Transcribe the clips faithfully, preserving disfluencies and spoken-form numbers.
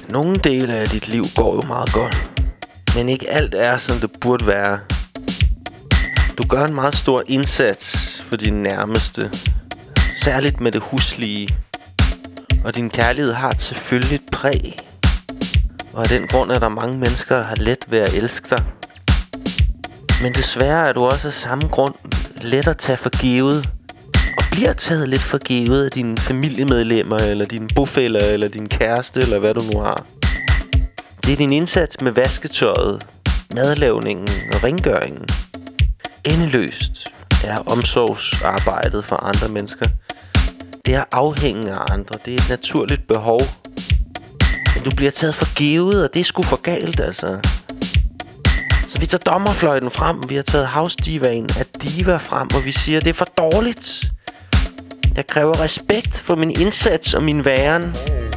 Nogle dele af dit liv går jo meget godt, men ikke alt er, som det burde være. Du gør en meget stor indsats for dine nærmeste, særligt med det huslige. Og din kærlighed har et selvfølgeligt præg. Og af den grund er der mange mennesker, der har let ved at elske dig. Men desværre er du også af samme grund let at tage for givet. Og bliver taget lidt for givet af dine familiemedlemmer, eller dine bofæller, eller din kæreste, eller hvad du nu har. Det er din indsats med vasketøjet, madlavningen og rengøringen. Endeløst er omsorgsarbejdet for andre mennesker. Det er afhængig af andre. Det er et naturligt behov. Men du bliver taget for givet, og det er sgu for galt, altså. Så vi tager dommerfløjten frem. Vi har taget house-divaen af diva frem, og vi siger, det er for dårligt. Jeg kræver respekt for min indsats og min væren.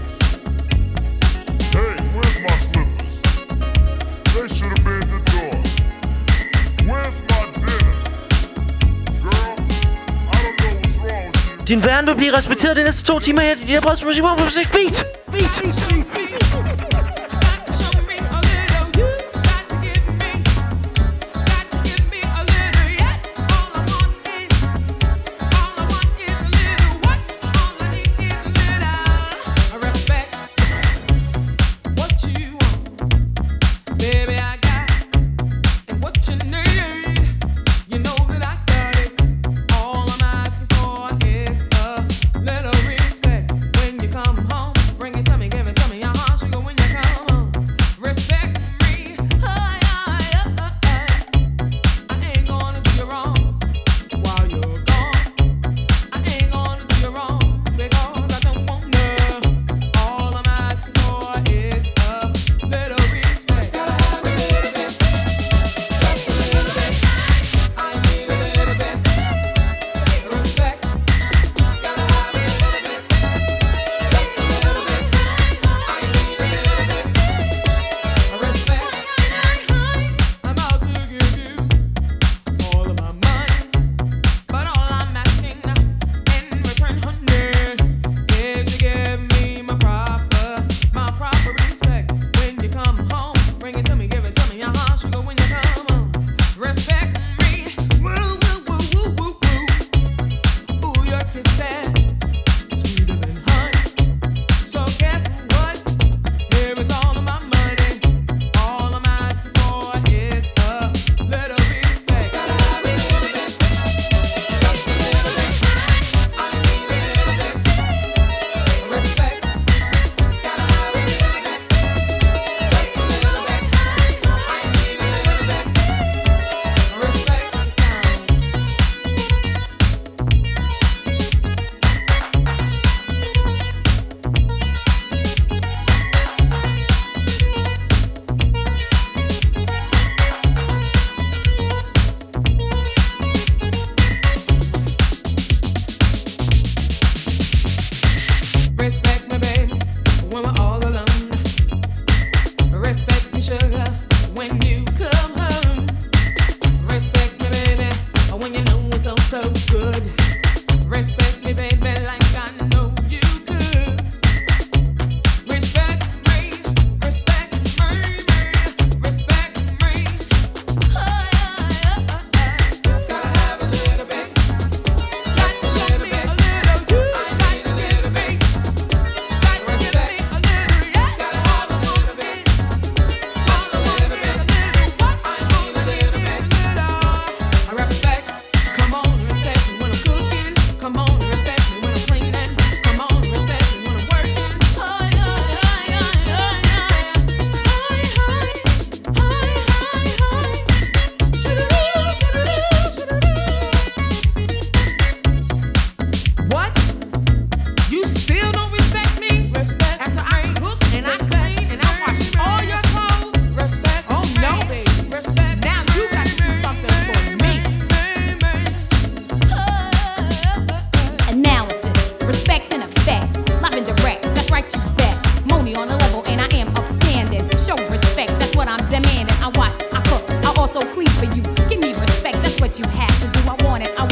Din væren vil blive respekteret de næste to timer her til de her brødsmusik på musik beat. Beat.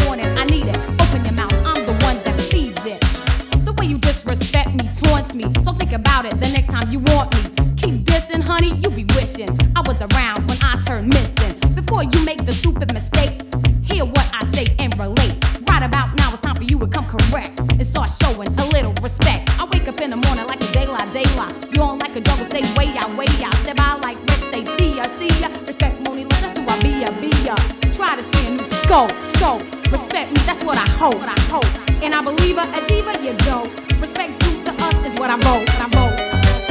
me, so think about it the next time you want me. Keep dissing, honey, you be wishing I was around when I turned missing. Before you make the stupid mistake, hear what I say and relate. Right about now it's time for you to come correct and start showing a little respect. I wake up in the morning like a daylight, daylight. You on like a jungle, say way out, way out. Step out like Rick, say see ya, see ya. Respect Moni, that's who I be ya, be ya. Try to see a new scope, scope. Respect me, that's what I hope, what I hope. And I believe her, a diva, you don't. Respect due to us is what I vote, what I vote.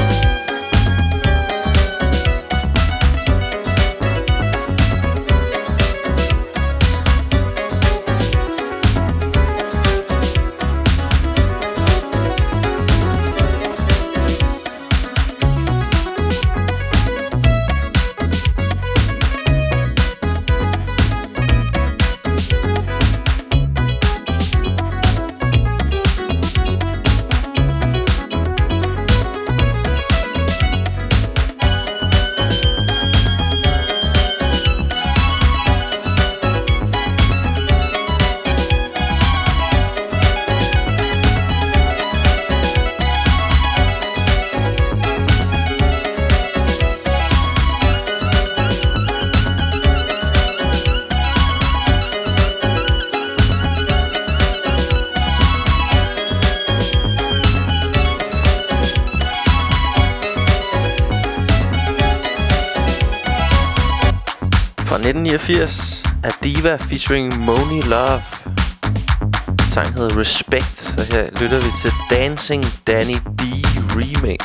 nitten niogfirs er Diva featuring Monie Love. Sangen hedder Respect, og her lytter vi til Dancing Danny D Remix.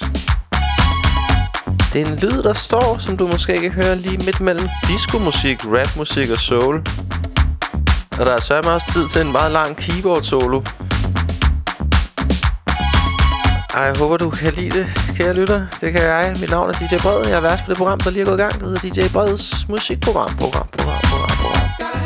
Det er en lyd, der står, som du måske kan høre lige midt mellem disco-musik, rap-musik og soul. Og der er sørme også tid til en meget lang keyboard-solo. Ej, jeg håber, du kan lide det, kære lytter. Det kan jeg. Mit navn er D J Bred. Jeg er vært for det program, der lige er gået i gang. Det hedder D J Breds musikprogram. Program, program, program, program.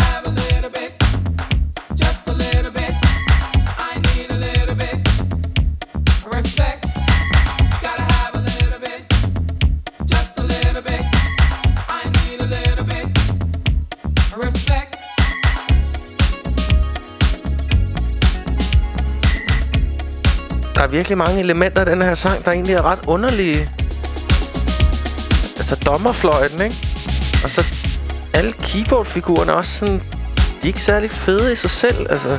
Der er virkelig mange elementer af den her sang, der egentlig er ret underlige. Altså dommerfløjten, ikke? Og så alle keyboardfigurerne også sådan... De er ikke særlig fede i sig selv, altså...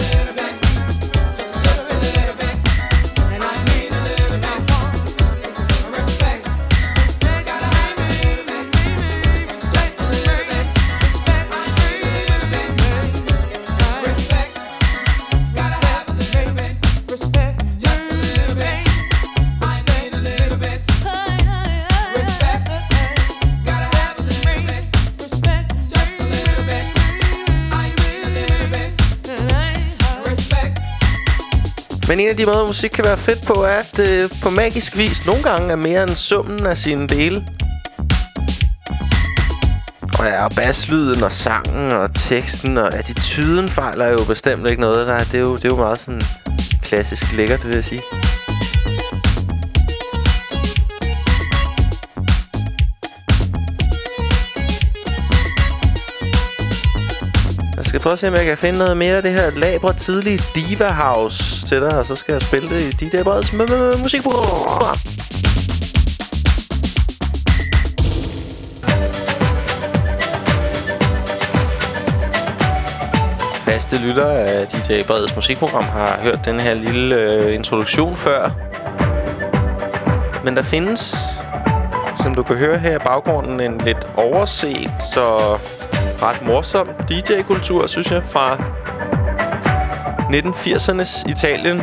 Men en af de måder, musik kan være fedt på, er, at øh, på magisk vis nogle gange er mere end summen af sine dele. Og ja, og basslyden og sangen og teksten og attituden fejler jo bestemt ikke noget. Der, det, er jo, det er jo meget sådan klassisk lækkert, vil jeg sige. Jeg skal prøve at se, om jeg kan finde noget mere af det her labre tidlige Diva House til dig, og så skal jeg spille det i D J Breds musikprogram. Faste lyttere af D J Breds musikprogram har hørt den her lille øh, introduktion før. Men der findes, som du kan høre her i baggrunden, en lidt overset så ret morsom D J-kultur, synes jeg, fra nitten firsernes Italien.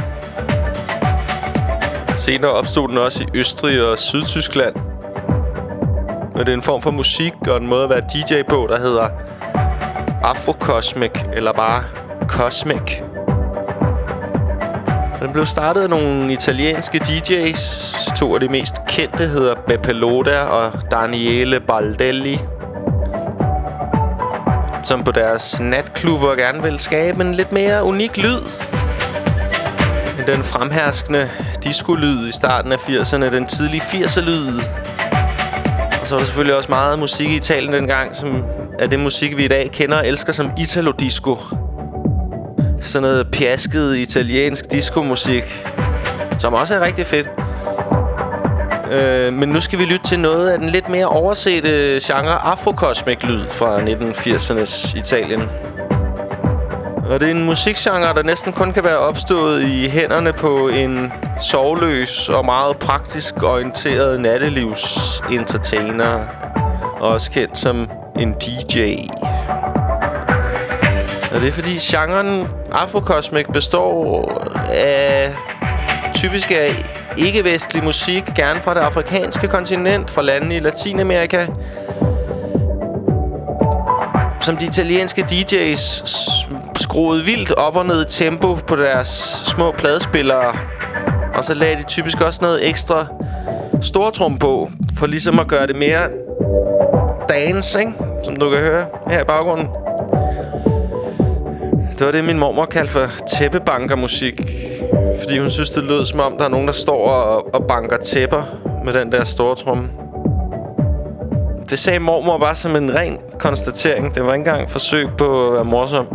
Senere opstod den også i Østrig og Sydtyskland. Og det er en form for musik og en måde at være D J på, der hedder Afrocosmic, eller bare Cosmic. Den blev startet af nogle italienske D J's. To af de mest kendte hedder Beppe Loda og Daniele Baldelli, som på deres natklubber gerne vil skabe en lidt mere unik lyd end den fremherskende disco-lyd i starten af firserne, den tidlige firser-lyd. Og så var der selvfølgelig også meget musik i Italien dengang, som er det musik, vi i dag kender og elsker som Italo-disco. Sådan noget pjasket italiensk disco-musik, som også er rigtig fedt. Øh, men nu skal vi lytte til noget af den lidt mere oversete genre afrokosmik-lyd fra nitten firsernes Italien. Og det er en musikgenre, der næsten kun kan være opstået i hænderne på en sorgløs og meget praktisk orienteret nattelivs-entertainer, også kendt som en D J. Og det er fordi genren afrokosmik består af typisk af ikke-vestlig musik, gerne fra det afrikanske kontinent, fra lande i Latinamerika, som de italienske D J's skruede vildt op og ned i tempo på deres små pladespillere. Og så lagde de typisk også noget ekstra stortrum på, for ligesom at gøre det mere dance, ikke? Som du kan høre her i baggrunden. Det var det, min mormor kaldte for tæppebankermusik. Fordi hun synes, det lød som om, der er nogen, der står og, og banker tæpper med den der stortrum. Det sagde mormor bare som en ren konstatering. Det var ikke engang forsøg på at være morsom.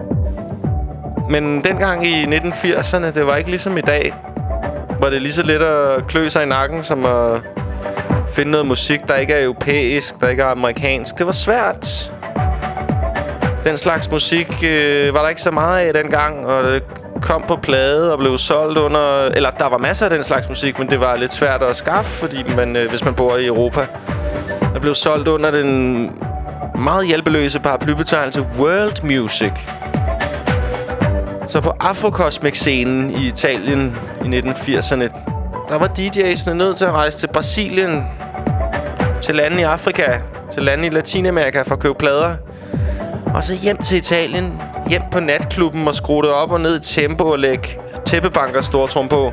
Men dengang i nitten firserne, det var ikke ligesom i dag. Var det lige så let at klø sig i nakken, som at finde noget musik, der ikke er europæisk, der ikke er amerikansk. Det var svært. Den slags musik øh, var der ikke så meget af dengang, og det kom på plade og blev solgt under... Eller der var masser af den slags musik, men det var lidt svært at skaffe, fordi man, øh, hvis man bor i Europa. Der blev solgt under den meget hjælpeløse paraplybetegnelse World Music. Så på afrokosmik-scenen i Italien i nitten firserne, der var D J'erne nødt til at rejse til Brasilien, til lande i Afrika, til lande i Latinamerika for at købe plader. Og så hjem til Italien, hjem på natklubben og skrue det op og ned i tempo og lægge tæppebanker stortrum på.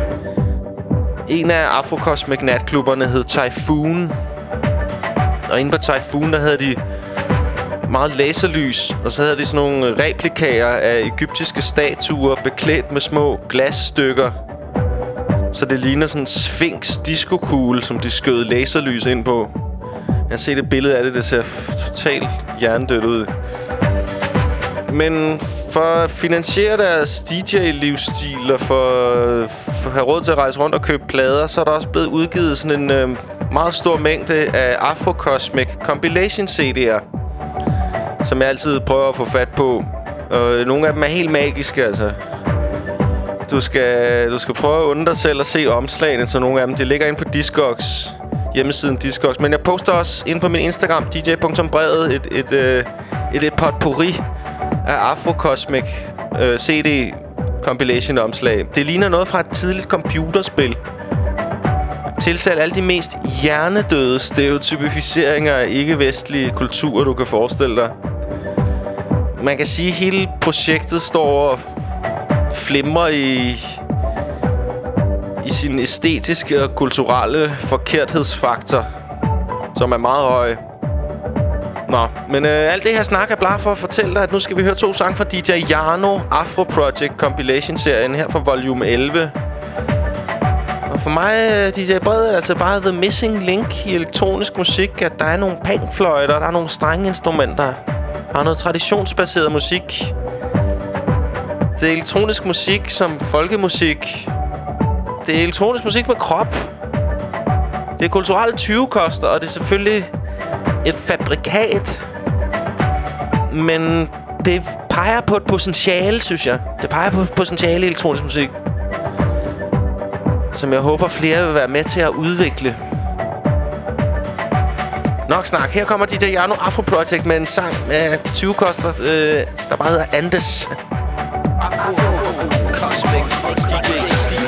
En af afrokosmik natklubberne hed Typhoon. Og inde på Typhoon, der havde de meget laserlys, og så havde de sådan nogle replikaer af egyptiske statuer beklædt med små glasstykker. Så det ligner sådan en sphinx diskokugle, som de skød laserlys ind på. Jeg har set et billede af det, det ser totalt hjernedødt ud. Men for at finansiere deres D J-livsstil og for, for at have råd til at rejse rundt og købe plader, så er der også blevet udgivet sådan en øh, meget stor mængde af afrokosmik compilation C D'er, som jeg altid prøver at få fat på. Og nogle af dem er helt magiske, altså. Du skal, du skal prøve at undre dig selv og se omslagene til nogle af dem. De ligger inde på Discogs, hjemmesiden Discogs. Men jeg poster også inde på min Instagram, d j punktum brevet, et, et, et, et, et potpourri af afrokosmik øh, C D compilation omslag. Det ligner noget fra et tidligt computerspil. Tilsal alle de mest hjernedøde stereotypificeringer af ikke-vestlige kulturer, du kan forestille dig. Man kan sige, at hele projektet står og flimrer i, i sin æstetiske og kulturelle forkerthedsfaktor, som er meget høj. Nå, men øh, alt det her snak er bare for at fortælle dig, at nu skal vi høre to sange fra D J Jarno Afro Project Compilation-serien her fra volume elleve. Og for mig, D J Bred, er altså bare the missing link i elektronisk musik, at der er nogle panfløjter, der er nogle strengeinstrumenter, der er noget traditionsbaseret musik. Det er elektronisk musik som folkemusik. Det er elektronisk musik med krop. Det er kulturelle tyvekoster, og det er selvfølgelig et fabrikat. Men det peger på et potentiale, synes jeg. Det peger på et potentiale i elektronisk musik, som jeg håber flere vil være med til at udvikle. Nok snak. Her kommer D J Jarno Afro Project med en sang med tyvekoster, øh, der bare hedder Andes. Afro Cosmic D J-stil.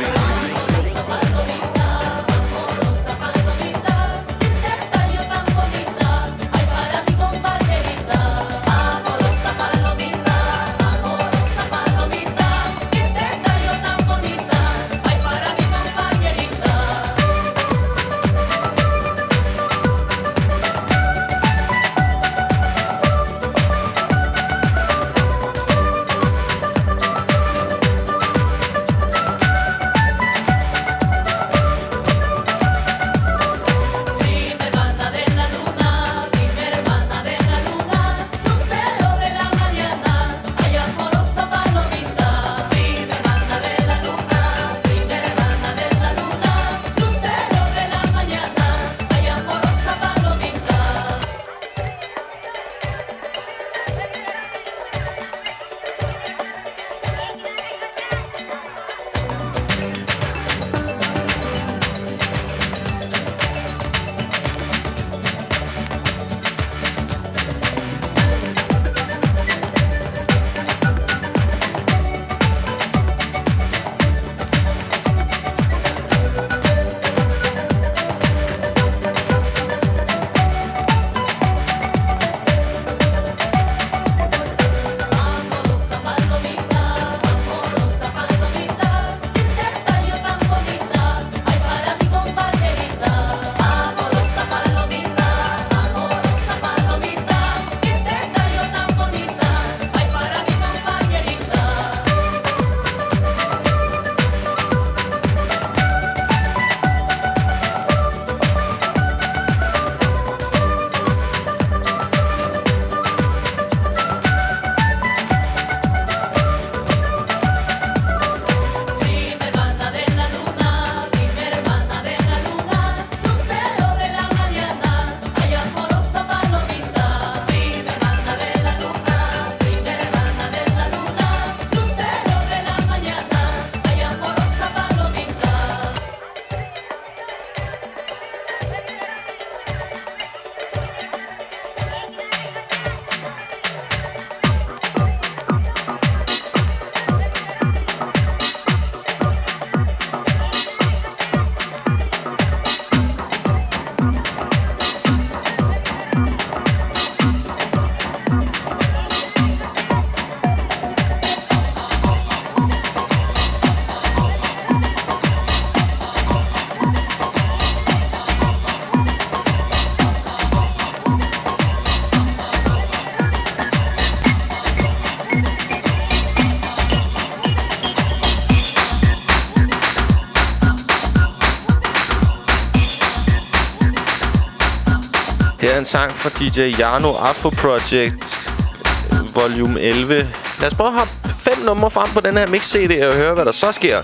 Her er en sang fra D J Jarno Afro Project Volume elleve. Lad os prøve at hoppe fem numre frem på den her mix-C D og høre, hvad der så sker.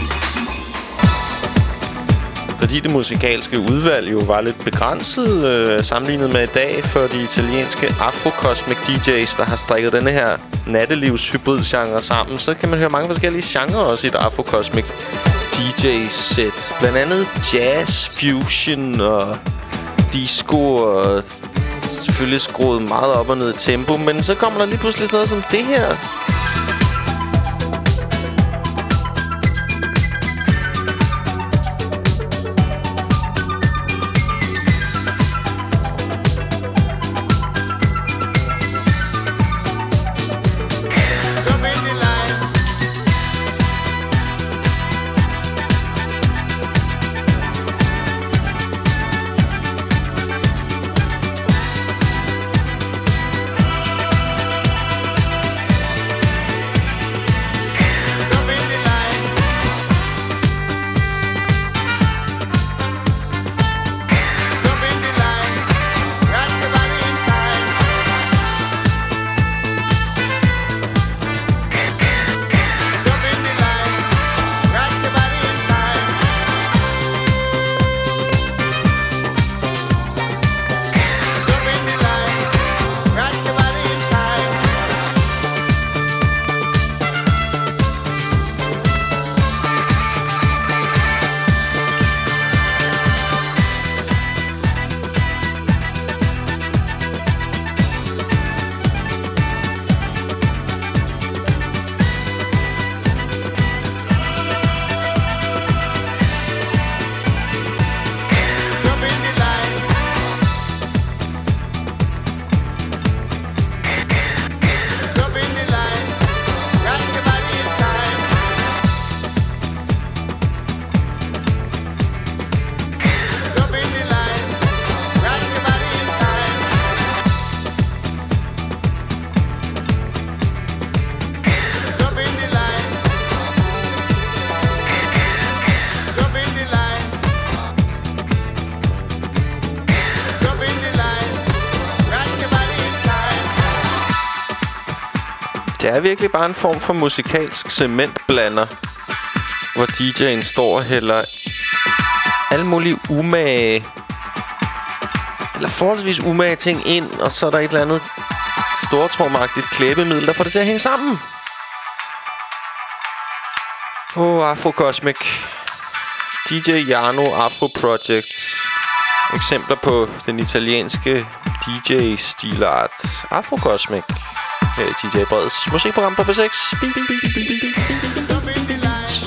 Fordi det musikalske udvalg jo var lidt begrænset øh, sammenlignet med i dag for de italienske Afro-Cosmic D J's, der har strikket denne her nattelivs-hybrid-genre sammen, så kan man høre mange forskellige genrer også i et Afro-Cosmic D J-sæt. Blandt andet jazz, fusion og disco og selvfølgelig skruet meget op og ned i tempo, men så kommer der lige pludselig sådan noget som det her. Det er virkelig bare en form for musikalsk cementblander, hvor D J'en står og hælder alle mulige umage, eller forholdsvis umage ting ind, og så er der et eller andet stortromagtigt klæbemiddel, der får det til at hænge sammen. Åh, oh, Afro-Cosmic. D J Jarno Afro Project. Eksempler på den italienske D J-stilart Afro-Cosmic. Her i D J Breds musikprogram på B seks. Bing, bing, bing, bing, bing, bing, bing, bing, bing.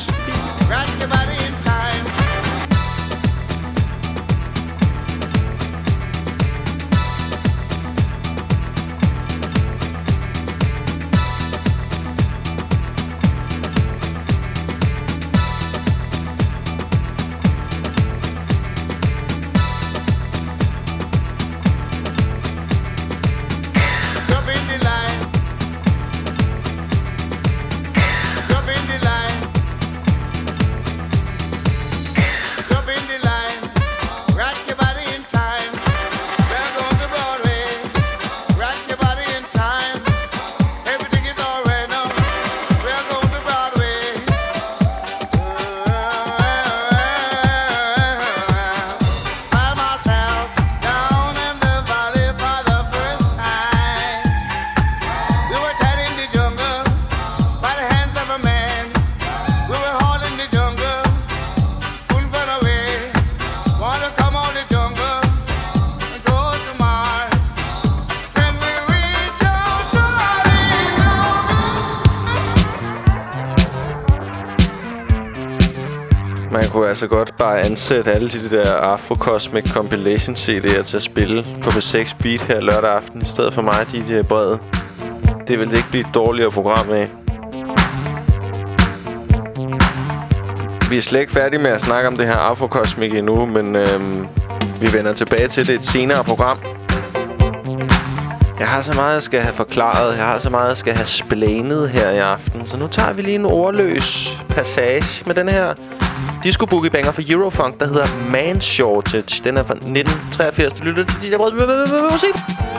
Man kunne altså godt bare ansætte alle de der Afro-Cosmic Compilation C D'er til at spille på B seks Beat her lørdag aften, i stedet for mig, D J Brede. Det vil ikke blive et dårligere program af. Vi er slet ikke færdige med at snakke om det her Afro-Cosmic endnu, men øhm, vi vender tilbage til det i et senere program. Jeg har så meget, jeg skal have forklaret. Jeg har så meget, jeg skal have splænet her i aften. Så nu tager vi lige en ordløs passage med den her disco boogie banger for Eurofunk, der hedder Man Shortage. Den er fra nitten treogfirs. Du lytter til D J Breds musik.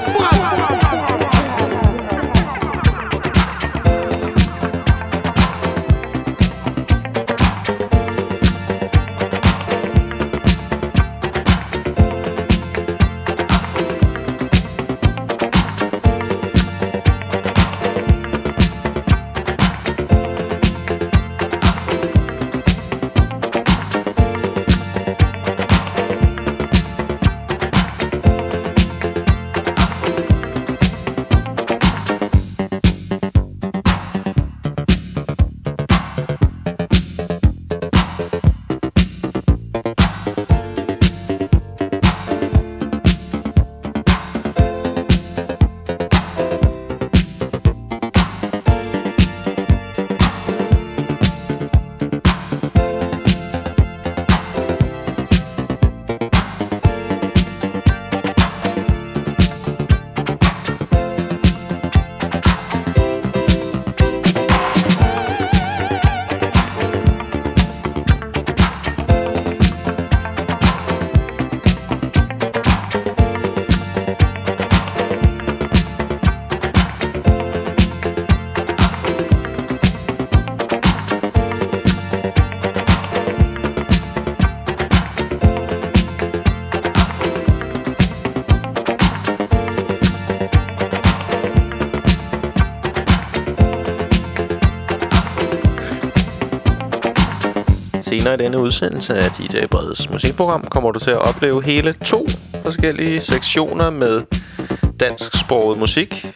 Senere i denne udsendelse af D J Breds musikprogram kommer du til at opleve hele to forskellige sektioner med dansksproget musik.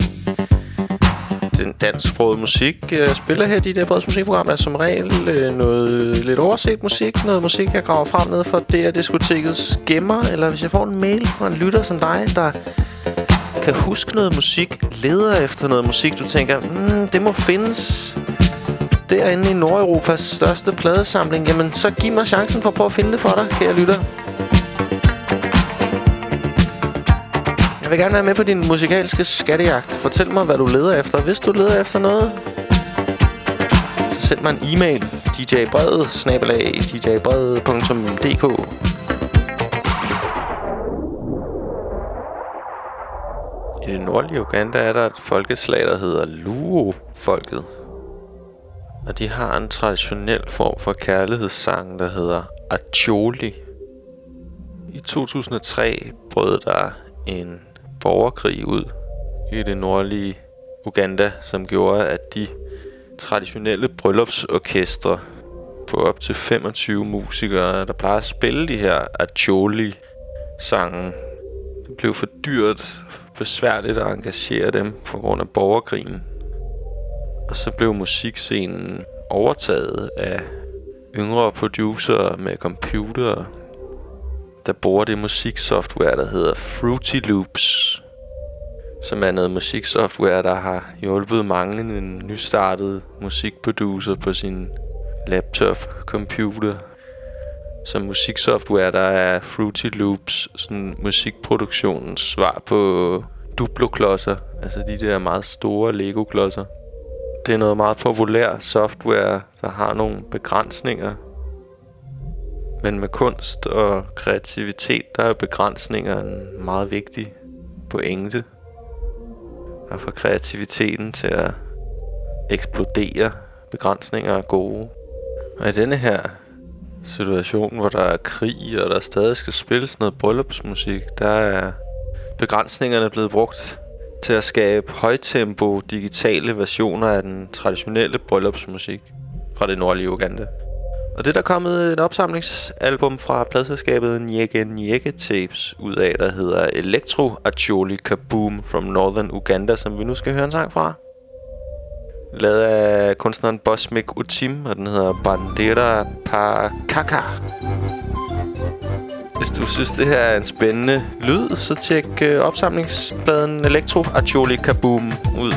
Den dansksproget musik, jeg spiller her i D J Breds musikprogram, er som regel øh, noget lidt overset musik. Noget musik, jeg graver frem ned fra D R Diskotekets gemmer. Eller hvis jeg får en mail fra en lytter som dig, der kan huske noget musik, leder efter noget musik, du tænker, mm, det må findes derinde i Nordeuropas største pladesamling, jamen så giv mig chancen for at prøve at finde det for dig, kære lytter. Jeg vil gerne være med på din musikalske skattejagt. Fortæl mig, hvad du leder efter. Hvis du leder efter noget, så send mig en e-mail. D J Bred snabel-a d j bred punktum d k. I det nordlige Uganda er der et folkeslag, der hedder Luo-folket. Og de har en traditionel form for kærlighedssang, der hedder Acholi. I to tusind og tre brød der en borgerkrig ud i det nordlige Uganda, som gjorde, at de traditionelle bryllupsorkestre på op til femogtyve musikere, der plejer at spille de her Acholi-sange, det blev for dyrt, besværligt at engagere dem på grund af borgerkrigen. Og så blev musikscenen overtaget af yngre producer med computere, der bruger det musiksoftware, der hedder Fruity Loops, som er noget musiksoftware, der har hjulpet mange en nystartet musikproducer på sin laptop-computer. Som musiksoftware, der er Fruity Loops sådan musikproduktionens svar på Duplo-klodser, altså de der meget store Lego-klodser. Det er noget meget populær software, der har nogle begrænsninger. Men med kunst og kreativitet, der er begrænsninger en meget vigtig pointe. Og for kreativiteten til at eksplodere, begrænsninger er gode. Og i denne her situation, hvor der er krig, og der stadig skal spilles noget bryllupsmusik, der er begrænsningerne blevet brugt til at skabe højtempo digitale versioner af den traditionelle bryllupsmusik fra det nordlige Uganda. Og det er der kommet et opsamlingsalbum fra pladselskabet Nyege Nyege Tapes ud af, der hedder Electro Acholi Kaboom from Northern Uganda, som vi nu skal høre en sang fra. Lavet af kunstneren Bosmik Utim, og den hedder Bandera Pakaka. Hvis du synes, det her er en spændende lyd, så tjek øh, opsamlingspladen Electro Acholi Kaboom ud.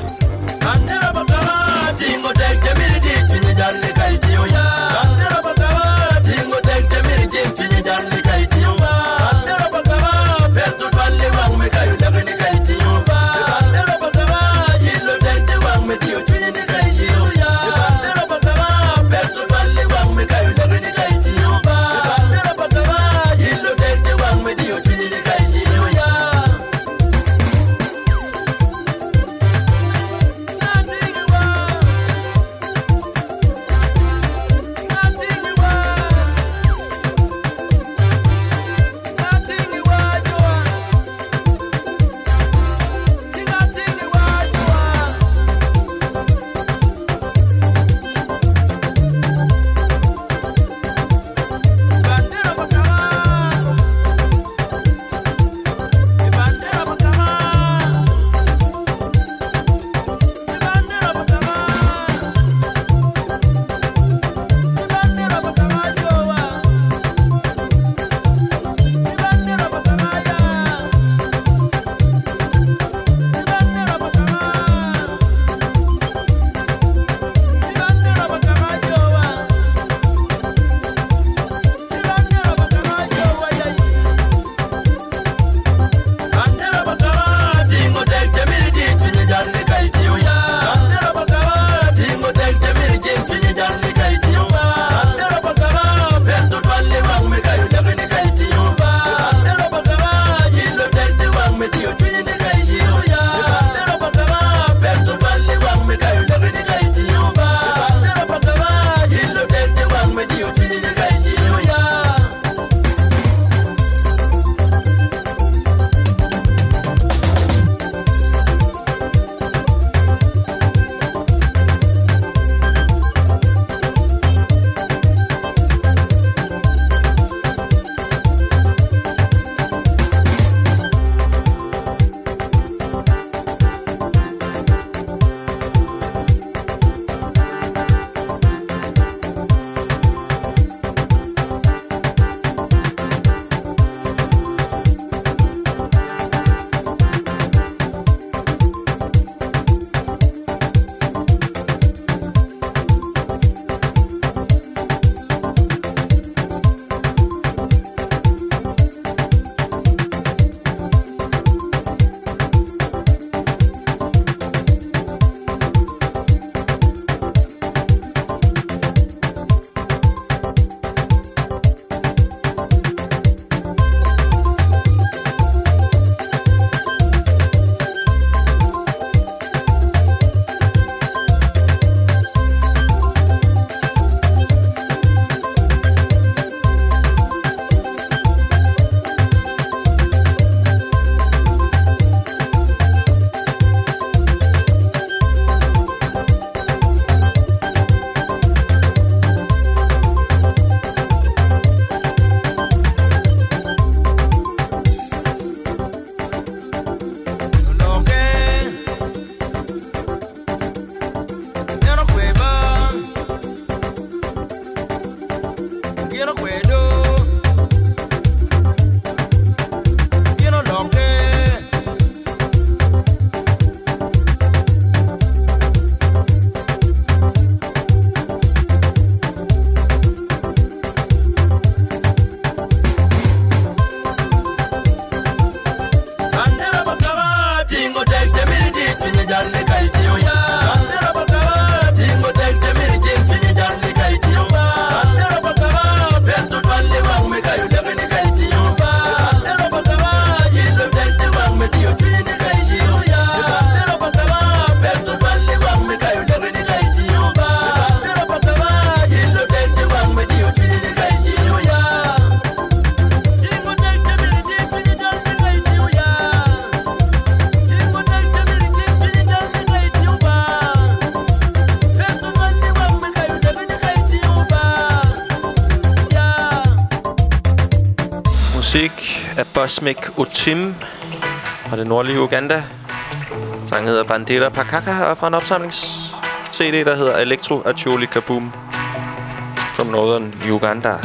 musik af Bosmik Otim fra det nordlige Uganda. Sangen hedder Bandera Pakaka og fra en opsamlings-C D, der hedder Electro Acholi Kaboom from Northern Uganda.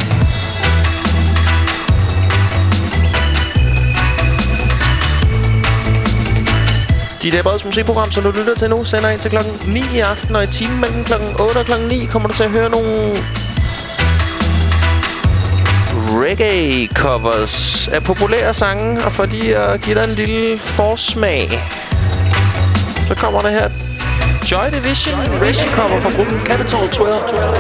D J Breds musikprogram, som du lytter til nu, sender ind til klokken ni i aften, og i timen mellem klokken otte og klokken ni kommer du til at høre nogle reggae-covers af populære sange, og for lige at give dig en lille forsmag, så kommer der her Joy Division reggae-cover fra gruppen Capital tolv tolv.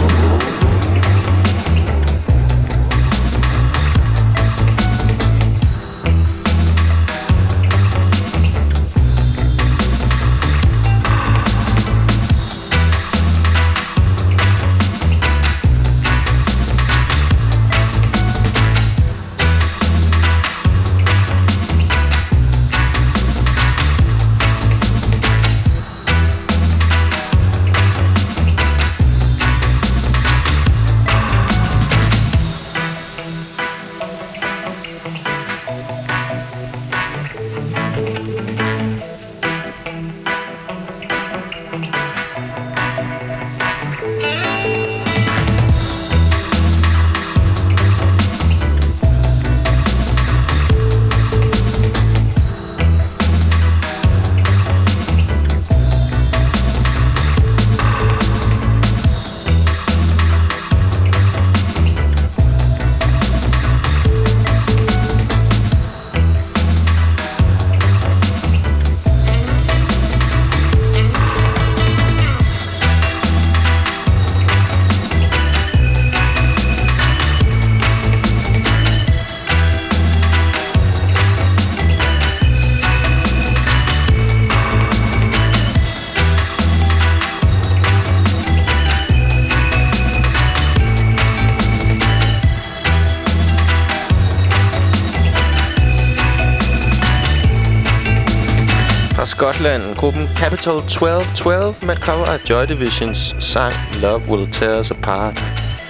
Skotland, gruppen Capital tolv tolv med et cover af Joy Divisions sang Love Will Tear Us Apart.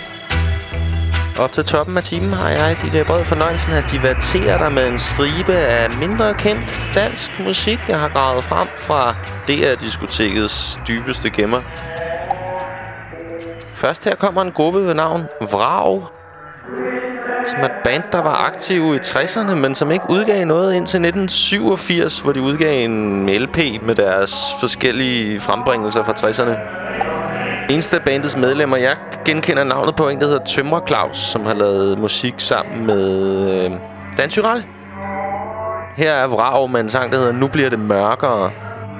Op til toppen af timen har jeg D J Bred fornøjelsen at divertere dig med en stribe af mindre kendt dansk musik, jeg har gravet frem fra D R-diskotekets dybeste gemmer. Først her kommer en gruppe ved navn Vrag, som er et band, der var aktive i tresserne, men som ikke udgav noget indtil nitten syvogfirs, hvor de udgav en L P med deres forskellige frembringelser fra tresserne. Eneste af bandets medlemmer, jeg genkender navnet på, en, der hedder Tømrer Claus, som har lavet musik sammen med øh, Dan Tyrell. Her er Vrag med en sang, der hedder Nu bliver det mørkere.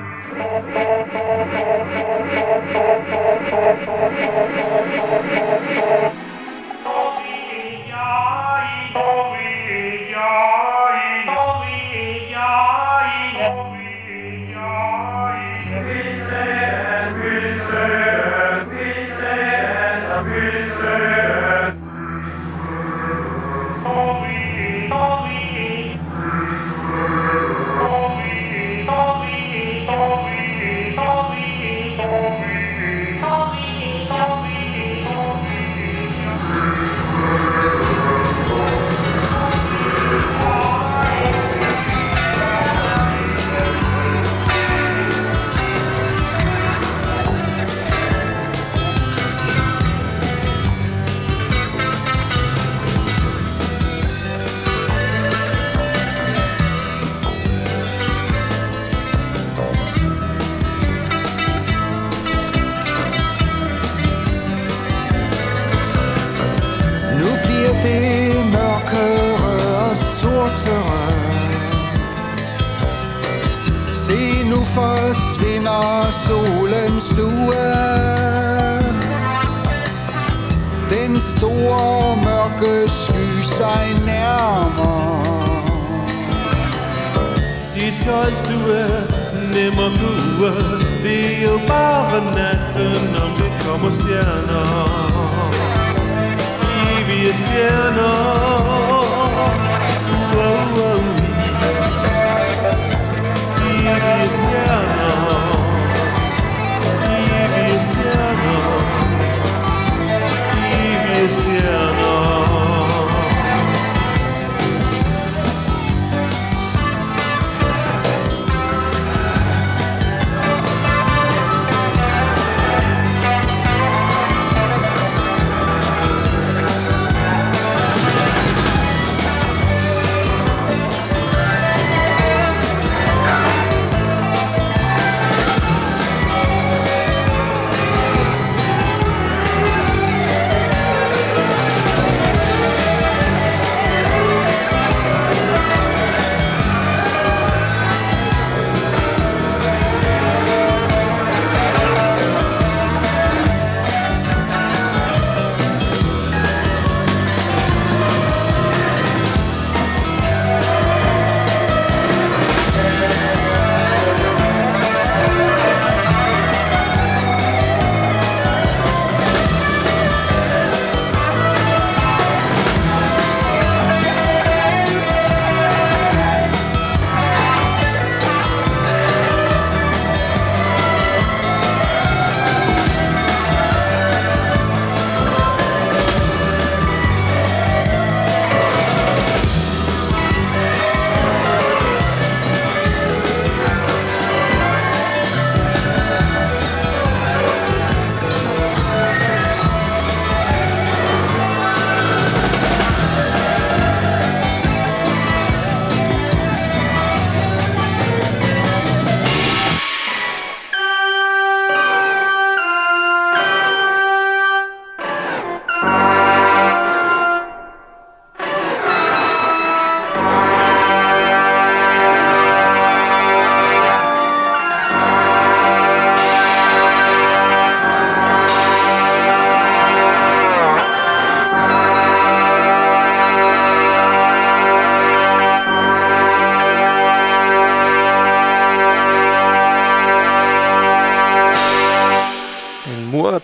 Se, nu forsvinder solens lue. Den store mørke sky sig nærmer. Dit fjolstue, nem at bue. Det er jo bare natten, om det kommer stjerner. De evige stjerner. Wow, wow. De evige stjerner. De evige stjerner. De evige stjerner.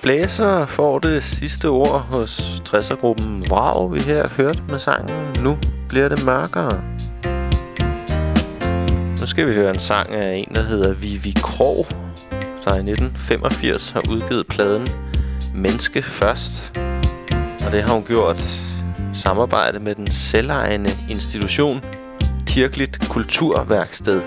Blæser får det sidste ord hos tresser-gruppen Vrag, vi her hørt med sangen Nu bliver det mørkere. Nu skal vi høre en sang af en, der hedder Vivi Krog, der i nitten femogfirs har udgivet pladen Menneske Først. Og det har hun gjort i samarbejde med den selvejende institution Kirkeligt Kulturværksted.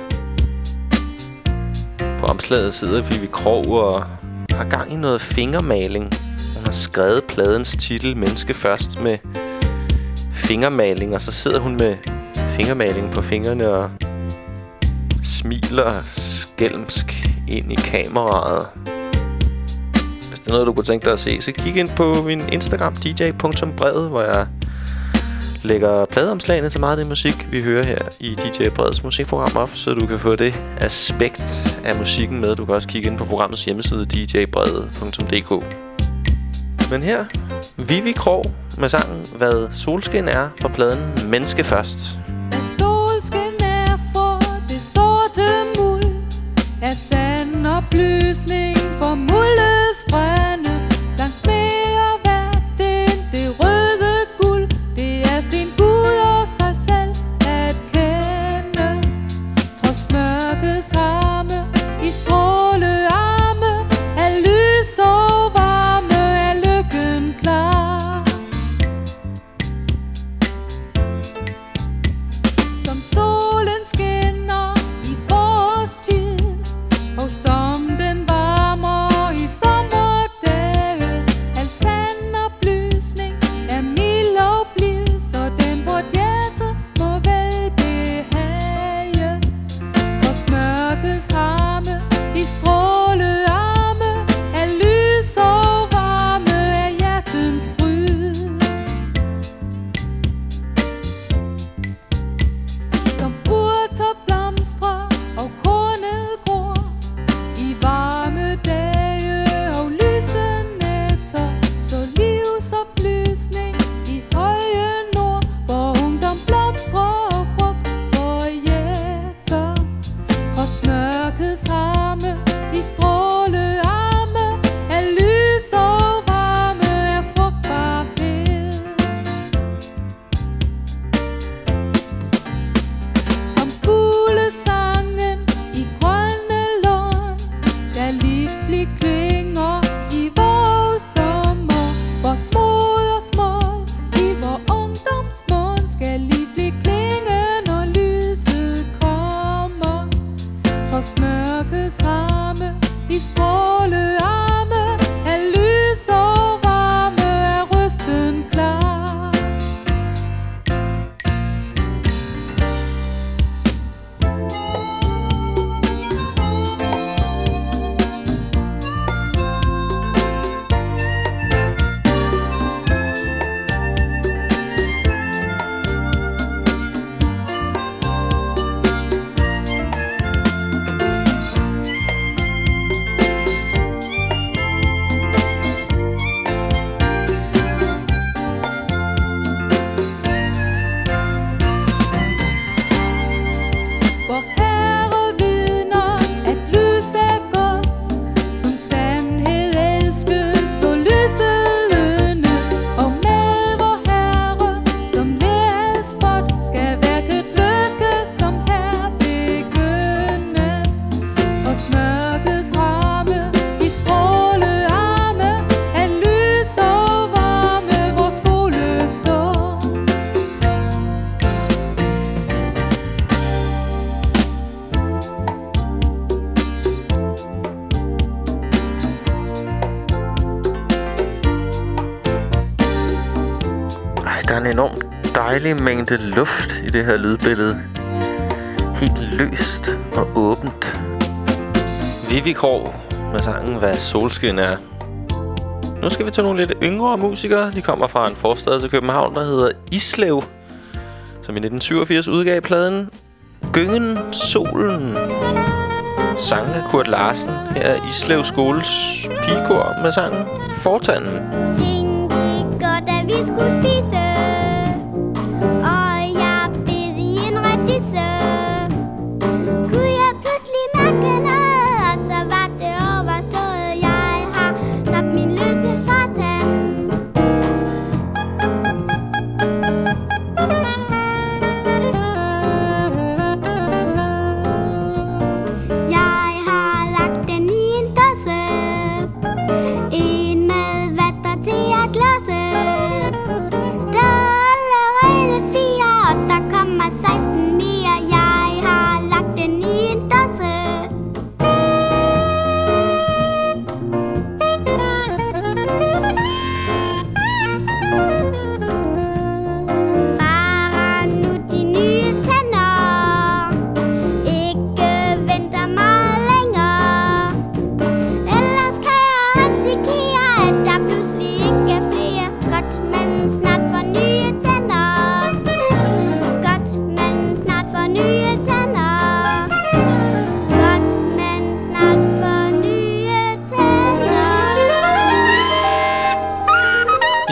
På omslaget sidder Vivi Krog og har gang i noget fingermaling. Hun har skrevet pladens titel Menneske Først med fingermaling, og så sidder hun med fingermaling på fingrene og smiler skælmsk ind i kameraet. Hvis det er noget, du kunne tænke dig at se, så kig ind på min Instagram, d j punktum brevet, hvor jeg lægger pladeomslagene til meget af det musik, vi hører her i D J Breds musikprogram op, så du kan få det aspekt af musikken med. Du kan også kigge ind på programmets hjemmeside, d j brevet punktum d k. Men her, Vivi Krog med sangen Hvad solskin er fra pladen Menneske Først. Hvad solskin er for det sorte muld, er sand oplysning for muldets brænde. Langt mere værd end det røde guld, det er sin Gud og sig selv at kende. Trods mørkets harme i strålearme, er lys og varme, er lykken klar. Som solen skinner i forårstid, og som den varmer i sommerdage, al sand oplysning er mild og blid, så den vort hjerte må vel behage. Trods mørkets harme i strålearme, er lys og varme, er hjertens fryd. Som urter blomstrer og kornet gror i varme dage og lyse nætter, så livsoplysning i høje nord, hvor ungdom blomstrer og frugt forjætter. Trods mørkets harme i strålearme, er lys og varme, er frugtbarhed. Som fuglesangen i grønne lån, der livlig klinger i vores sommer. Vort modersmål i vor ungdomsmål skal livlig klinge, når lyset kommer. Trods mørkets harme i strålearme, er lys og varme, er røsten klar. Vor Herre vidner, at lys er godt, som sandhed elskes og lyset yndes. Og med vor Herre, som lærer spot, skal værket lykkes, som her begyndes. Trods mørkets ramme i strålearme, er lys og varme, vor skole står. Ej, der er en enorm dejlig mængde luft i det her lydbillede. Helt løst og åbent. Vivi Krog med sangen Hvad solskin er. Nu skal vi til nogle lidt yngre musikere. De kommer fra en forstad til København, der hedder Islev, som i nitten syvogfirs udgav pladen Gyngen Solen. Sangen af Kurt Larsen. Her er Islev Skoles pigekor med sangen Fortanden. Tænkte godt, at vi skulle spise, og jeg bed i en radise. Kunne jeg pludselig mærke noget, og så var det overstået. Jeg har tabt min lyst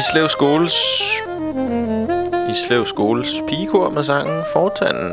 Islev Skoles Islev Skoles pigekor med sangen Fortanden.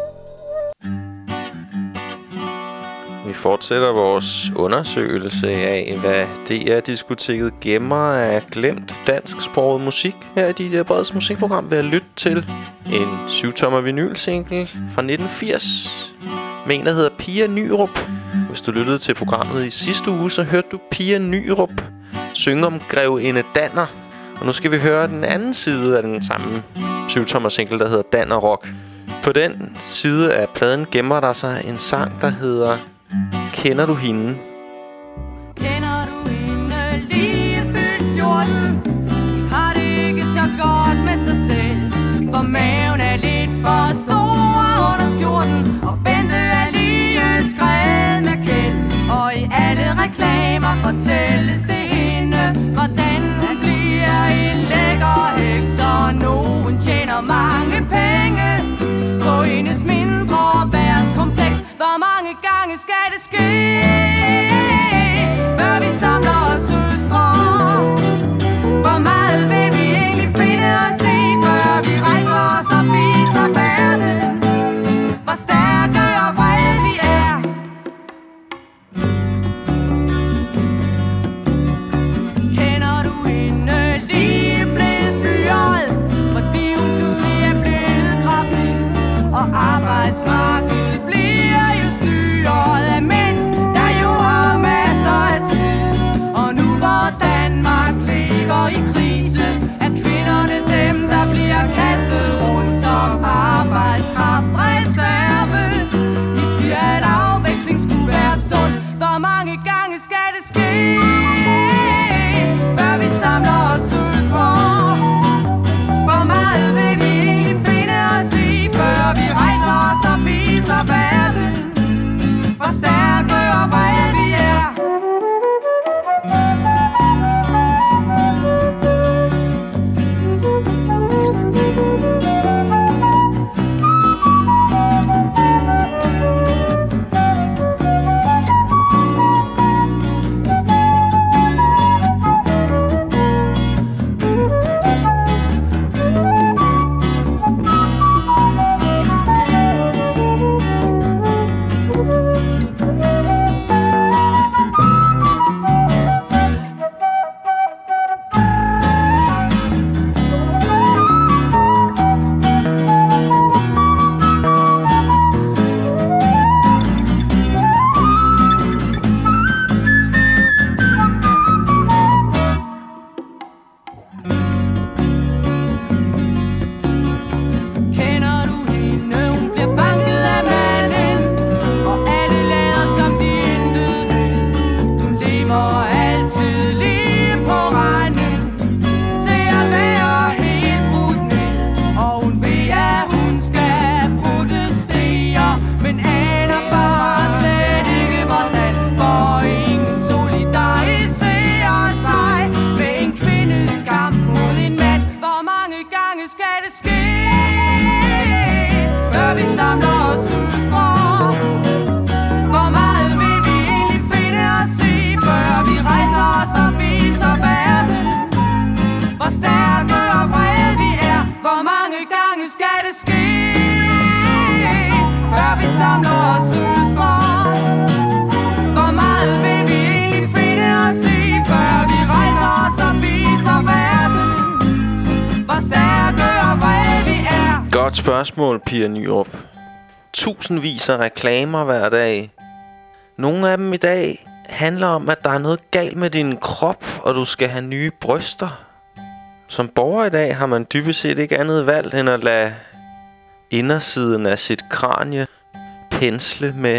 Vi fortsætter vores undersøgelse af, hvad D R-diskoteket gemmer af glemt dansksproget musik her i D J Breds musikprogram ved at lytte til en syv-tommer vinylsingle fra nitten firs med en, der hedder Pia Nyrup. Hvis du lyttede til programmet i sidste uge, så hørte du Pia Nyrup synge om Grevinde Danner. Og nu skal vi høre den anden side af den samme syv-tommer single, der hedder Danner Rock. På den side af pladen gemmer der sig en sang, der hedder Kender du hende? Kender du hende lige fyldt fjorten? Har det ikke så godt med sig selv, for maven er lidt for stor under skjorten, og Bente er lige skrevet med Kjeld, og i alle reklamer fortælles det hende, hvordan han bliver en lækker heks, og nogen tjener mange penge på hendes mindre værskompleks. Hvor mange gange skal det ske, før vi samler os søstre? Hvor meget vil vi egentlig finde os i, før vi rejser os og viser verden, hvor stærke og vrede vi er? Kender du hende lige blevet fyret, fordi hun pludselig er blevet gravid, og arbejdsmarkedet bliver jo styret af mænd, der jo har masser af tid. Og nu hvor Danmark lever i krise, er kvinderne dem, der bliver kastet rundt som arbejdskraftreserve. Vi siger, at afveksling skulle være sundt. Hvor mange gange skal det ske, før vi samler os søstre? Hvor meget vil vi egentlig finde os i, før vi rejser os og viser verden, hvor stærke og vrede vi er? Spørgsmål, Pia Nyrup. Tusindvis af reklamer hver dag. Nogle af dem i dag handler om, at der er noget galt med din krop, og du skal have nye bryster. Som borger i dag har man dybest set ikke andet valg end at lade indersiden af sit kranie pensle med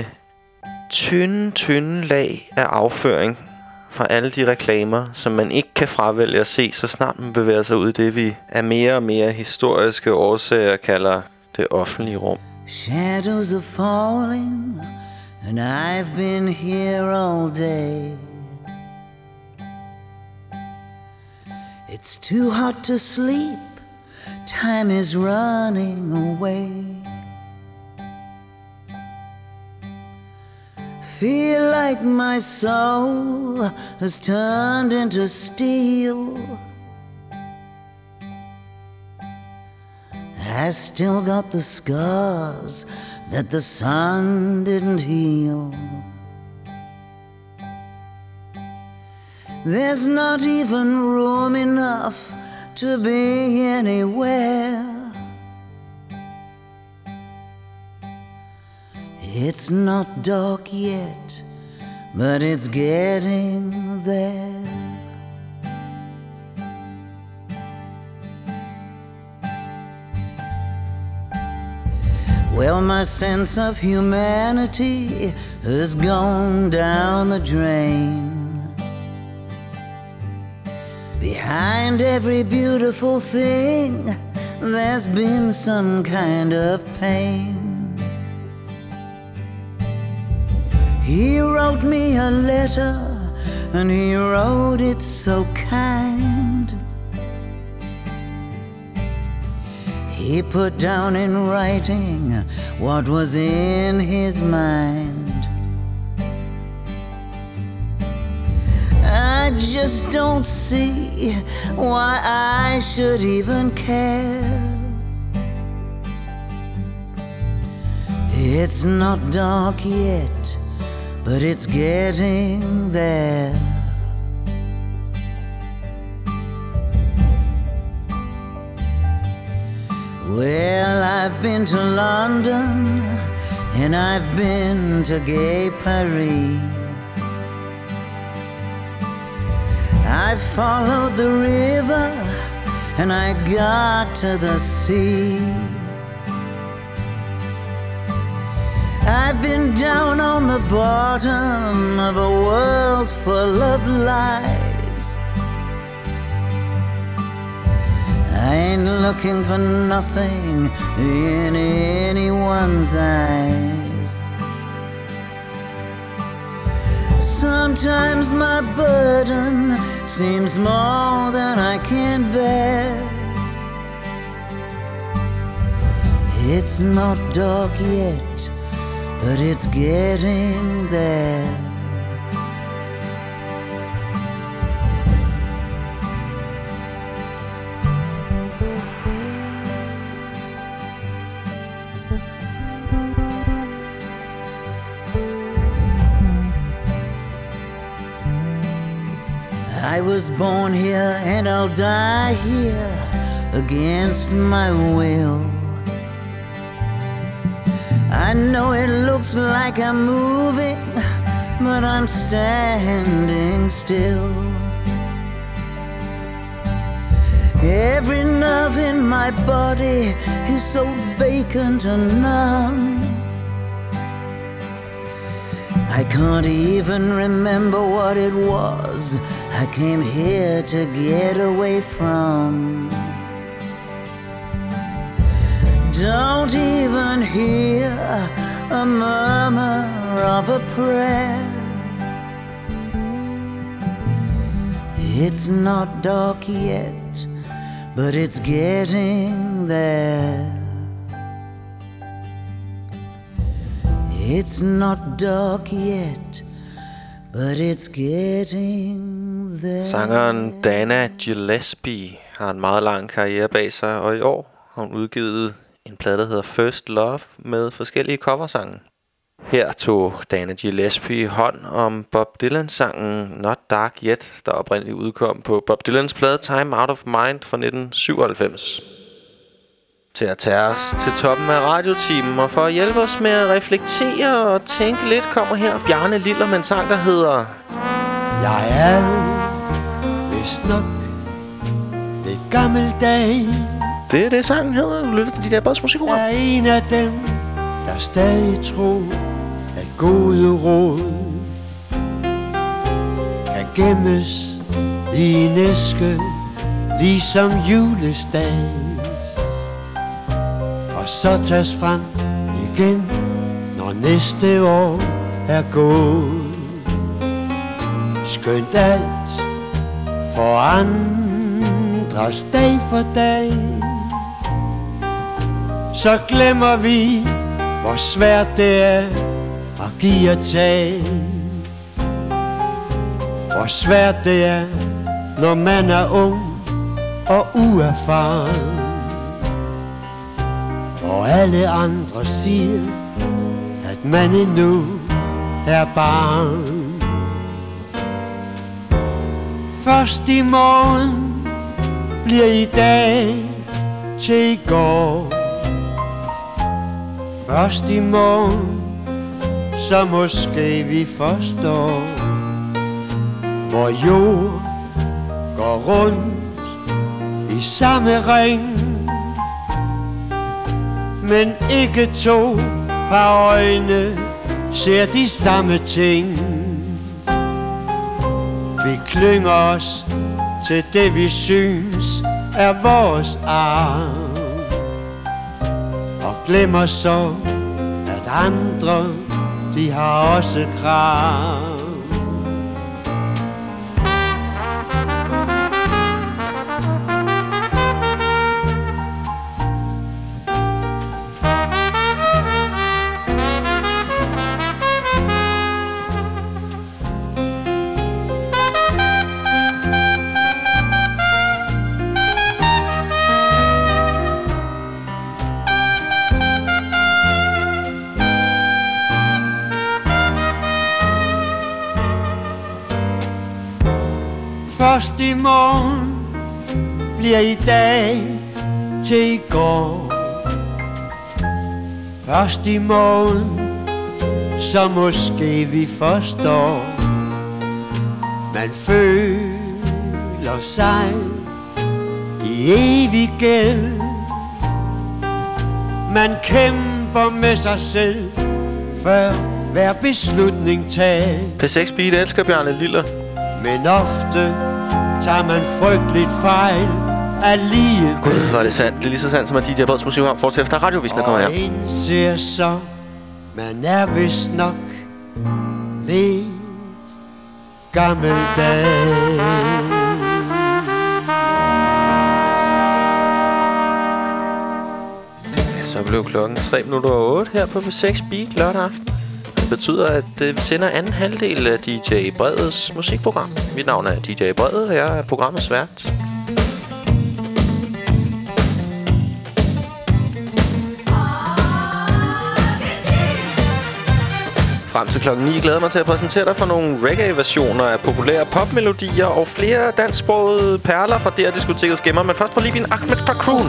tynde, tynde lag af afføring fra alle de reklamer, som man ikke kan fravælge at se, så snart man bevæger sig ud i det, vi af mere og mere historiske årsager kalder det offentlige rum. Shadows are falling, and I've been here all day. It's too hot to sleep, time is running away. Feel like my soul has turned into steel. I still got the scars that the sun didn't heal. There's not even room enough to be anywhere. It's not dark yet, but it's getting there. Well, my sense of humanity has gone down the drain. Behind every beautiful thing, there's been some kind of pain. He wrote me a letter, and he wrote it so kind. He put down in writing what was in his mind. I just don't see why I should even care. It's not dark yet, but it's getting there. Well, I've been to London, and I've been to Gay Paris. I followed the river, and I got to the sea. I've been down on the bottom of a world full of lies. I ain't looking for nothing in anyone's eyes. Sometimes my burden seems more than I can bear. It's not dark yet, but it's getting there. I was born here and I'll die here against my will. I know it looks like I'm moving, but I'm standing still. Every nerve in my body is so vacant and numb. I can't even remember what it was I came here to get away from. Don't even hear a murmur of a prayer. It's not dark yet, but it's getting there. It's not dark yet, but it's getting there. Sangeren Dana Gillespie har en meget lang karriere bag sig, og i år har hun udgivet en plade, der hedder First Love, med forskellige coversange. Her tog Dana Gillespie hånd om Bob Dylan-sangen Not Dark Yet, der oprindeligt udkom på Bob Dylans plade Time Out of Mind fra nitten syvoghalvfems. Til at tage os til toppen af radiotimen, og for at hjælpe os med at reflektere og tænke lidt, kommer her Bjarne Liller med en sang, der hedder Jeg er vist nok det gammeldags. Det er det, sangen hedder. Du lytter til de der bodsmusikord. Jeg er en af dem, der stadig tror, at gode råd kan gemmes i en æske, ligesom julestads, og så tages frem igen, når næste år er gået. Skønt alt forandres dag for dag, så glemmer vi, hvor svært det er at give og tage. Hvor svært det er, når man er ung og uerfaren. hvor alle andre siger, at man endnu er barn. Først i morgen bliver i dag til i går. Først i morgen, så måske vi forstår, hvor jord går rundt i samme ring, men ikke to par øjne ser de samme ting. Vi klynger os til det vi synes er vores arv, og glemmer så at andre de har også krav. Først i morgen bliver i dag til i går. Først i morgen, så måske vi forstår. Man føler sig i evig gæld. Man kæmper med sig selv, før hver beslutning tages. P seks Beat elsker Bjarne Liller. Men ofte tager man frygteligt fejl alligevel. Gud, hvor er det sandt. Det er lige så sandt som at D J Breds musik har fortsat efter radiovisen, der kommer her. Og indser så, man er vist nok lidt gammeldags. Så blev klokken tre minutter og otte her på P seks Beat lørdag aften. Det betyder, at vi sender anden halvdel af D J Breds musikprogram. Mit navn er D J Brede, og jeg er programmets vært. Frem til klokken ni glæder mig til at præsentere dig for nogle reggae-versioner af populære popmelodier og flere dansksprogede perler fra der diskotekets gemmer. Men først får lige min Ahmed Fakroon.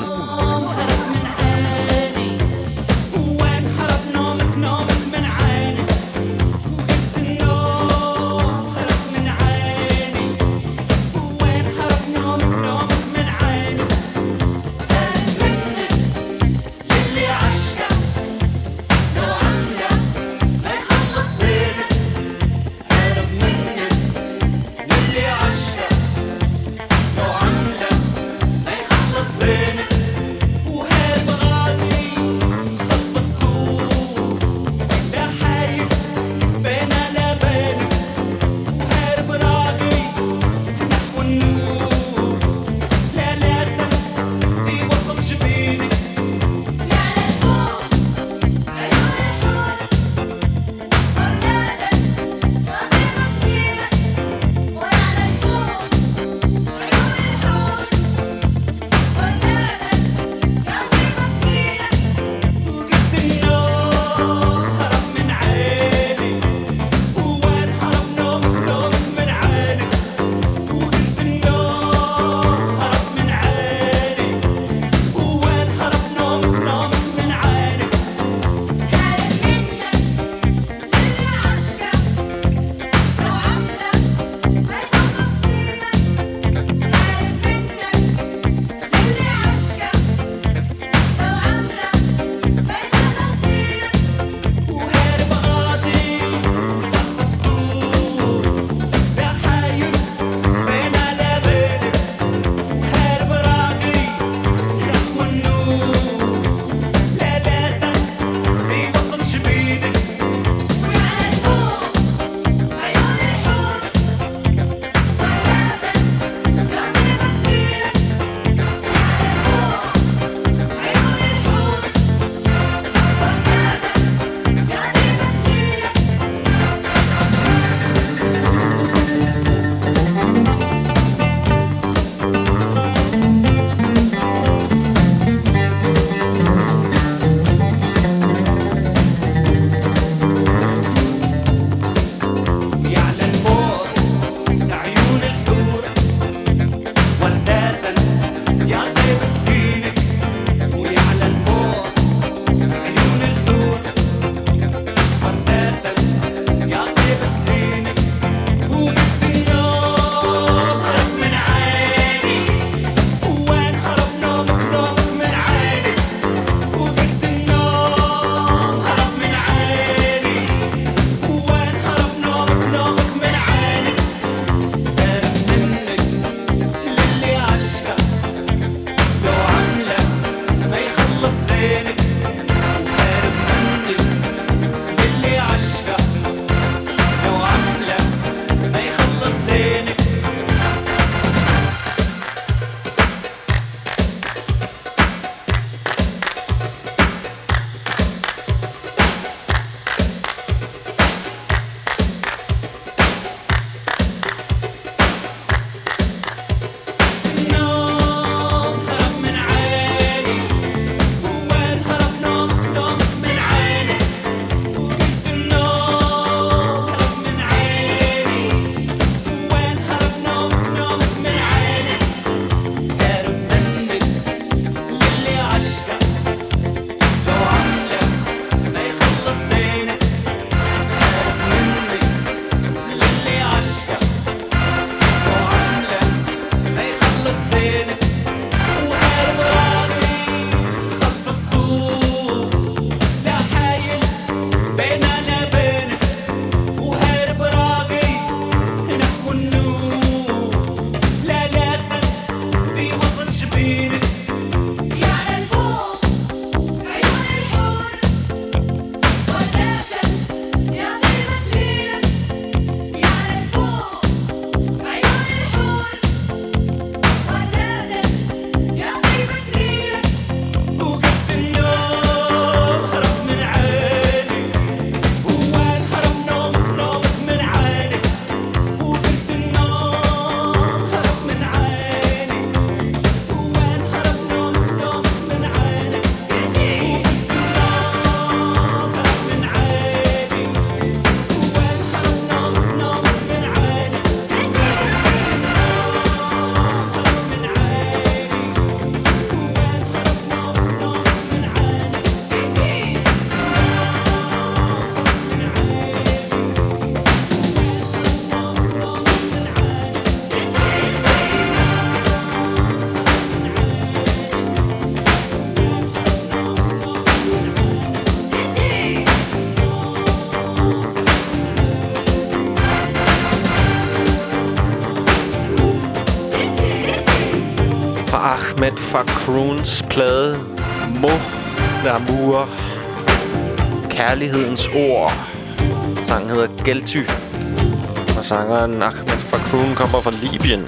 Ahmed Fakroons plade Moh Namour, Kærlighedens ord. Sangen hedder Gelty, og sangeren Ahmed Fakroon kommer fra Libyen.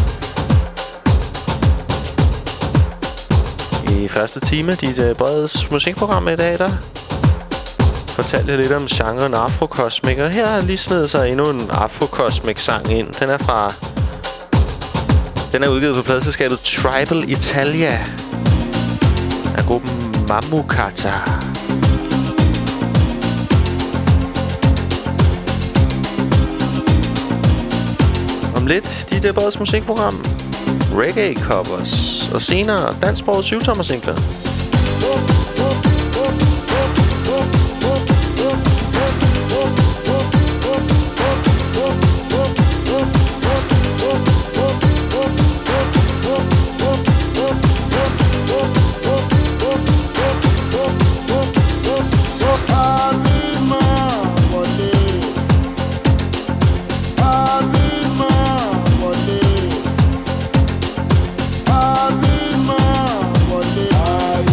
I første time, dit uh, bredes musikprogram i dag, der fortalte jeg lidt om genren Afrocosmic, og her har lige snedet sig endnu en Afrocosmic-sang ind. Den er fra... Den er udgivet på pladeselskabet Tribal Italia af gruppen Mamukata. Om lidt, dit uh, bredes musikprogram. Reggae covers, og senere dansksproget syv-tommer singler. I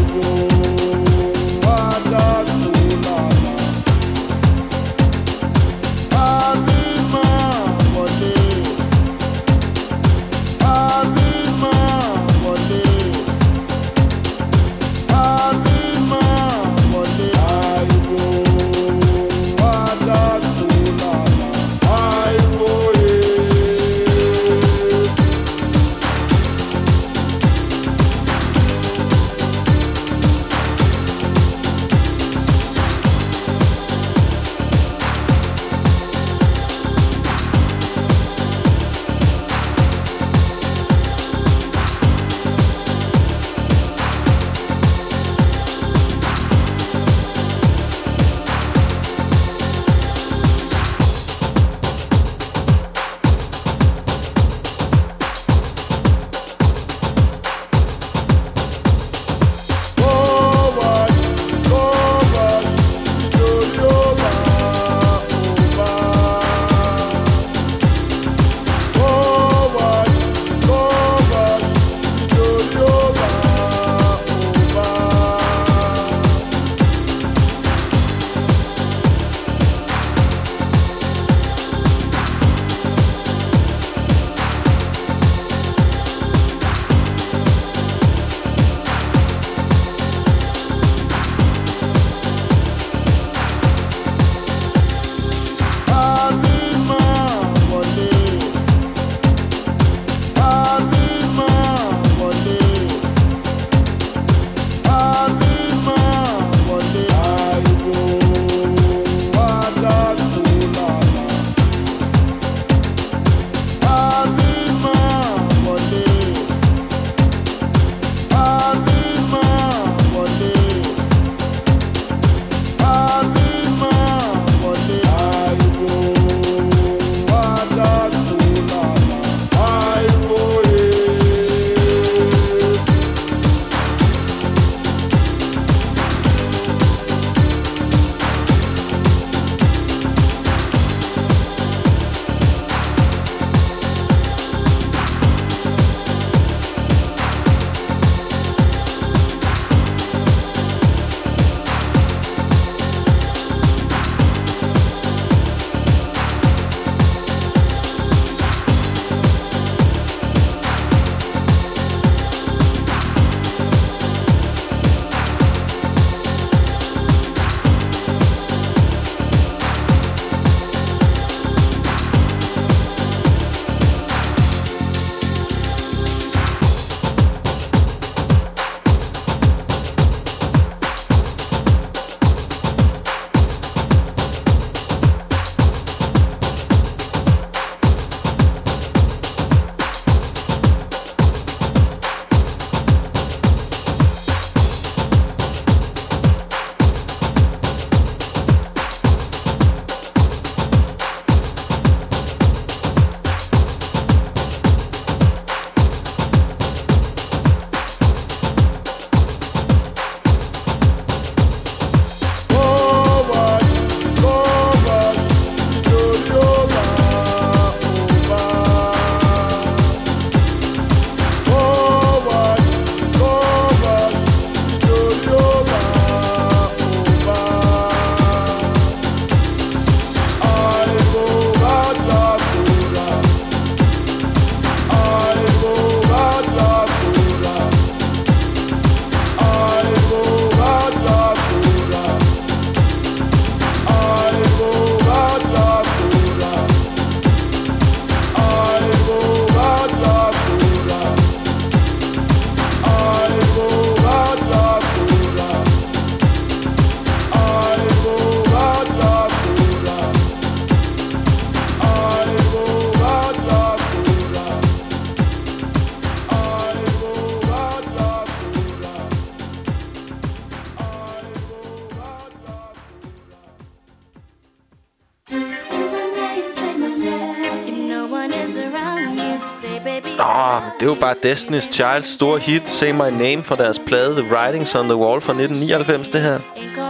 Nå, men det er jo bare Destiny's Child's store hit Say My Name fra deres plade The Writings on the Wall fra nitten nioghalvfems, det her.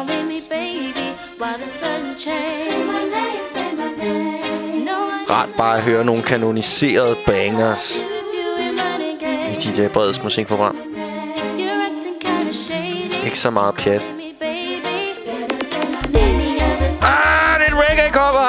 Ret bare at høre nogle kanoniserede bangers i D J Breds musikprogram. Ikke så meget pjat. Ah, det er et reggae-cover!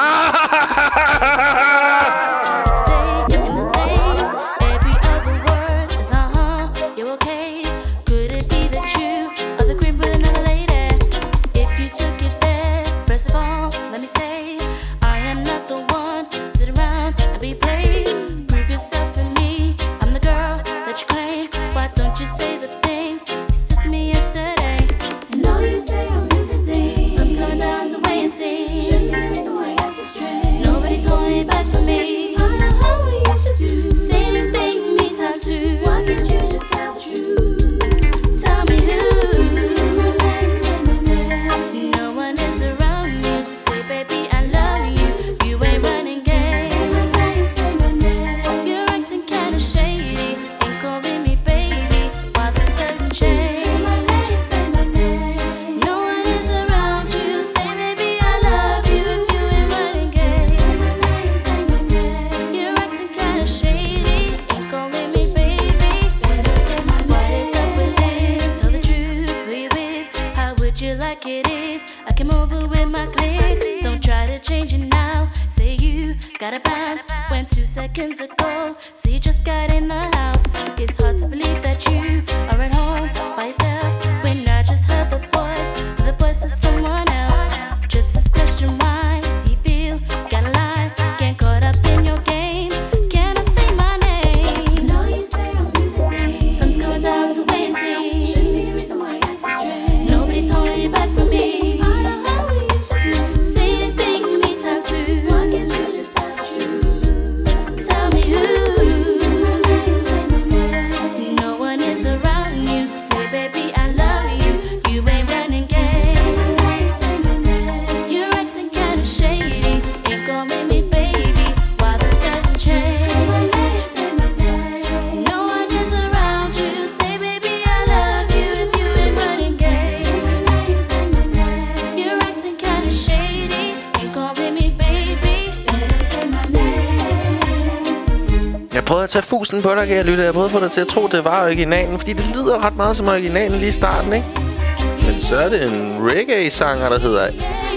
Tage fusen på dig, kan jeg lytte. Jeg prøvede at få dig til at tro, det var originalen, fordi det lyder ret meget som originalen lige i starten, ikke? Men så er det en reggae-sanger, der hedder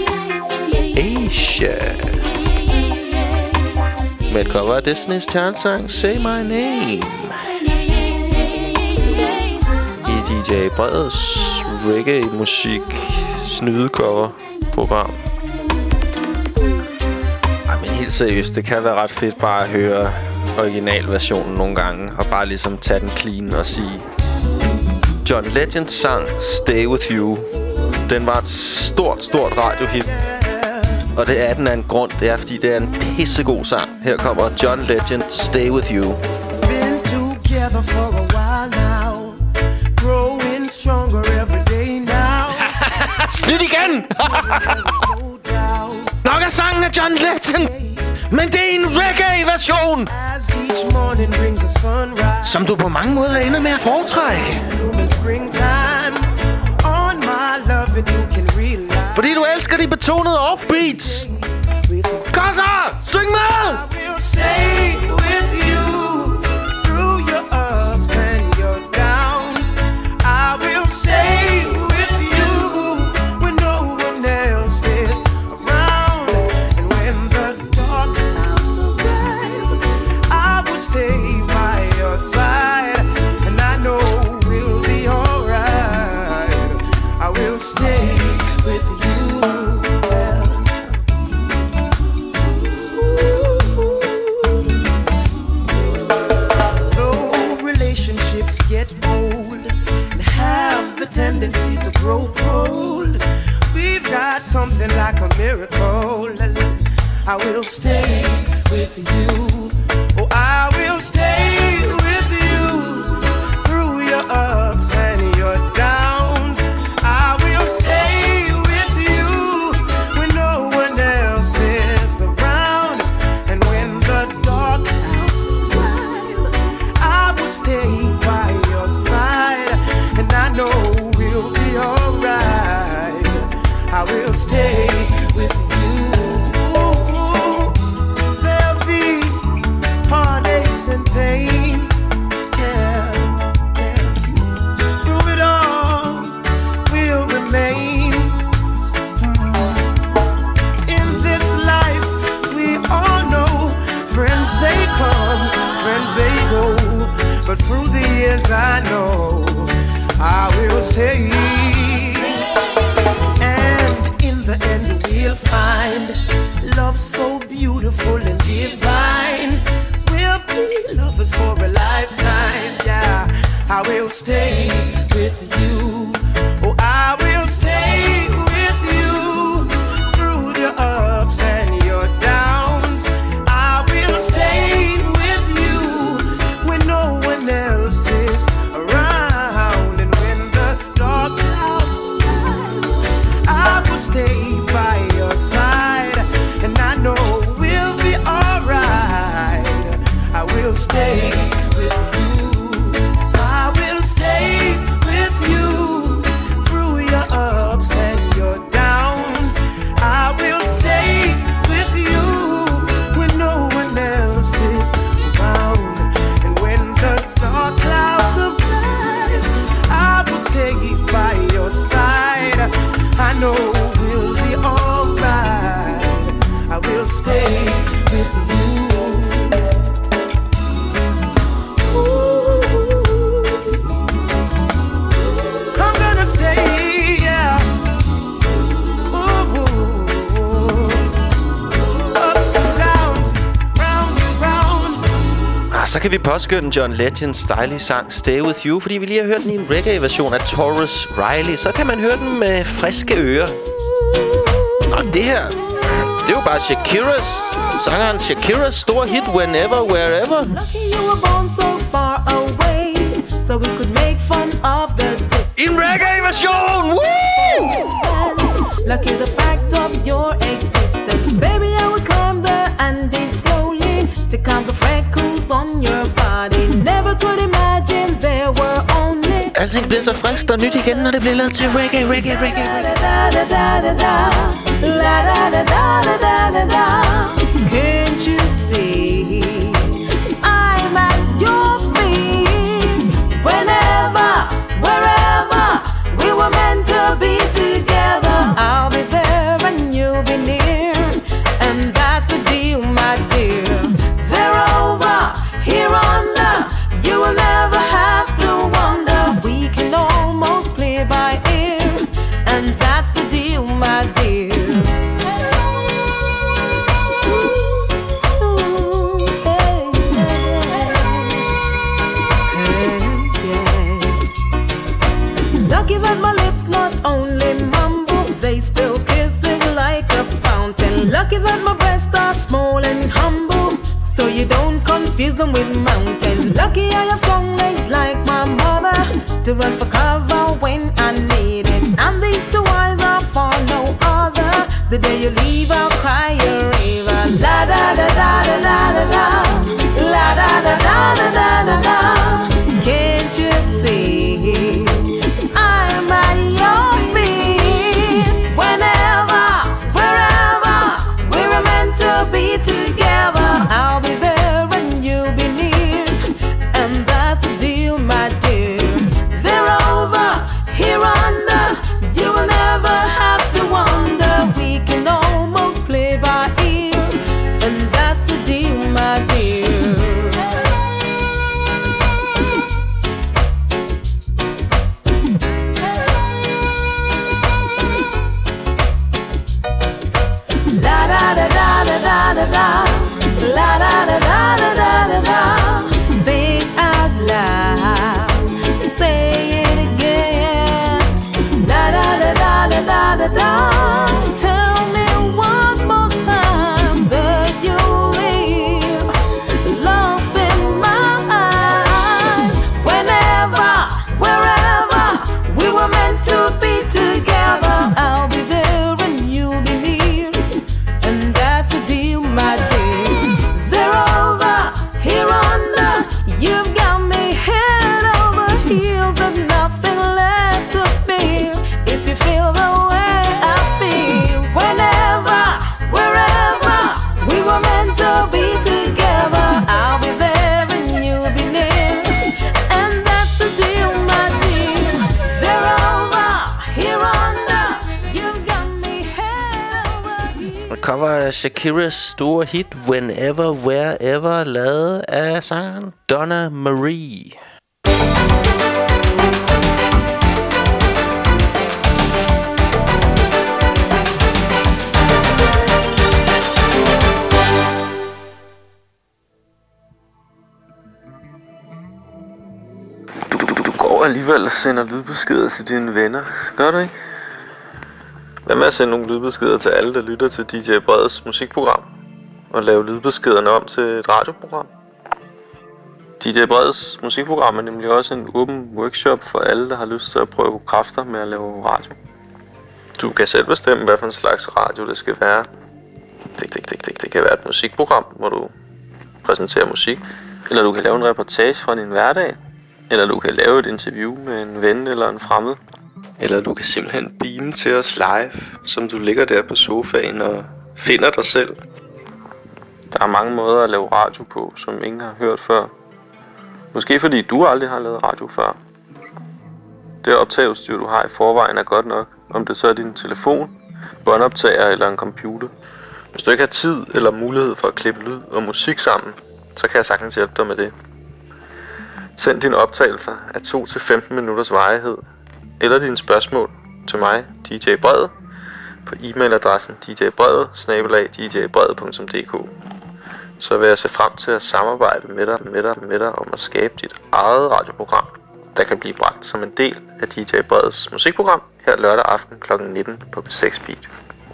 Asia, med et cover af Destiny's Child's sang Say My Name i D J Breds reggae-musik snydecover-program. Ej, men helt seriøst, det kan være ret fedt bare at høre originalversionen nogle gange og bare ligesom tage den clean og sige John Legends sang Stay With You, den var et stort, stort radiohit, og det er den af en grund. Det er fordi det er en pissegod sang. Her kommer John Legend Stay With You. Been together for a while now, growing stronger every day now. Slut igen! Nok er sangen af John Legend, men det er en reggae-version, som du på mange måder ender med at foretrække. Fordi du elsker de betonede offbeats. Kom så! Syng med! Tendency to grow cold. We've got something like a miracle. I will stay with you. Oh, I will stay with you through your ups and your downs. I will stay with you when no one else is around. And when the dark clouds arrive, I will stay with you. There'll be heartaches and pain, yeah, yeah. Through it all, we'll remain. In this life, we all know friends they come, friends they go. But through the years, I know I will stay. The end we'll find love so beautiful and divine. We'll be lovers for a lifetime. Yeah, I will stay with you. Oh, I will stay with you through your ups and your downs. I will stay with you when no one else is around. And when the dark clouds arrive, I will stay by your side, and I know we'll be alright. I will stay with you, so I will stay with you through your ups and your downs. I will stay with you when no one else is around, and when the dark clouds arrive, I will stay by your side. I know we'll be alright. I will stay with you. Ooh. I'm gonna stay, yeah. Ooh. Ups and downs, round and round. Ah, så kan vi påskynde John Legends dejlige sang Stay With You, fordi vi lige har hørt den i en reggae-version af Taurus Riley. Så kan man høre den med friske ører. Og det her, det er jo bare Shakiras, sangeren Shakiras store hit Whenever, Wherever. Lucky you were born so far away, so we could make fun of the distance. En reggae-version! Woo! Lucky the fact of your existence. Baby, I would come there and be slowly to count the freckles on your body. Never could imagine there were only. Alting bliver så frisk og nyt igen, når det bliver lavet til reggae, reggae, reggae, reggae. Can't you see I'm at your feet? Whenever, wherever we were meant to be together, I'll be there and you'll be near, and that's the deal, my dear. They're over, here under, you will never have to wonder. We can almost play by ear, and that's the deal, my dear. Lucky that my lips not only mumble, they still kissing like a fountain. Lucky that my breasts are small and humble, so you don't confuse them with mountains. Lucky I have strong legs like my mother to run for cover when I need it. And these two eyes are for no other. The day you leave, I'll cry a river. La da da da da da da da. La da da da da da da da. Can't you see I'm at your feet? Whenever, wherever we were meant to be together, I'll be there and you'll be near, and that's the deal, my dear. They're over, here under, you will never have to wonder. We can almost play by ear, and that's the deal, my dear. La da da da da da da da. La da da da da da da da. Think out loud, say it again. La da da da da da da da. Tell me one more time that you leave lost in my eyes. Whenever, wherever we were meant to be together, I'll be there and you'll be near, and that's the deal, my dear. cover af Shakiras store hit Whenever, Wherever, lavet af sangeren Donna Marie. Du, du, du går alligevel og sender lydbeskeder til dine venner. Gør du ikke? Hvad med at sende nogle lydbeskeder til alle, der lytter til D J Breds musikprogram? Og lave lydbeskederne om til et radioprogram? D J Breds musikprogram er nemlig også en åben workshop for alle, der har lyst til at prøve kræfter med at lave radio. Du kan selv bestemme, hvad for en slags radio det skal være. Det, det, det, det, det kan være et musikprogram, hvor du præsenterer musik. Eller du kan lave en reportage fra din hverdag. Eller du kan lave et interview med en ven eller en fremmed. Eller du kan simpelthen beame til os live, som du ligger der på sofaen og finder dig selv. Der er mange måder at lave radio på, som ingen har hørt før. Måske fordi du aldrig har lavet radio før. Det optageudstyr, du har i forvejen, er godt nok. Om det så er din telefon, båndoptager eller en computer. Hvis du ikke har tid eller mulighed for at klippe lyd og musik sammen, så kan jeg sagtens hjælpe dig med det. Send dine optagelser af to til femten minutters varighed, eller dine spørgsmål til mig, D J Bred, på e-mailadressen d j bred bindestreg d j bred punktum d k. Så vil jeg se frem til at samarbejde med dig, med dig, med dig om at skabe dit eget radioprogram, der kan blive bragt som en del af D J Breds musikprogram her lørdag aften klokken nitten på P seks Beat.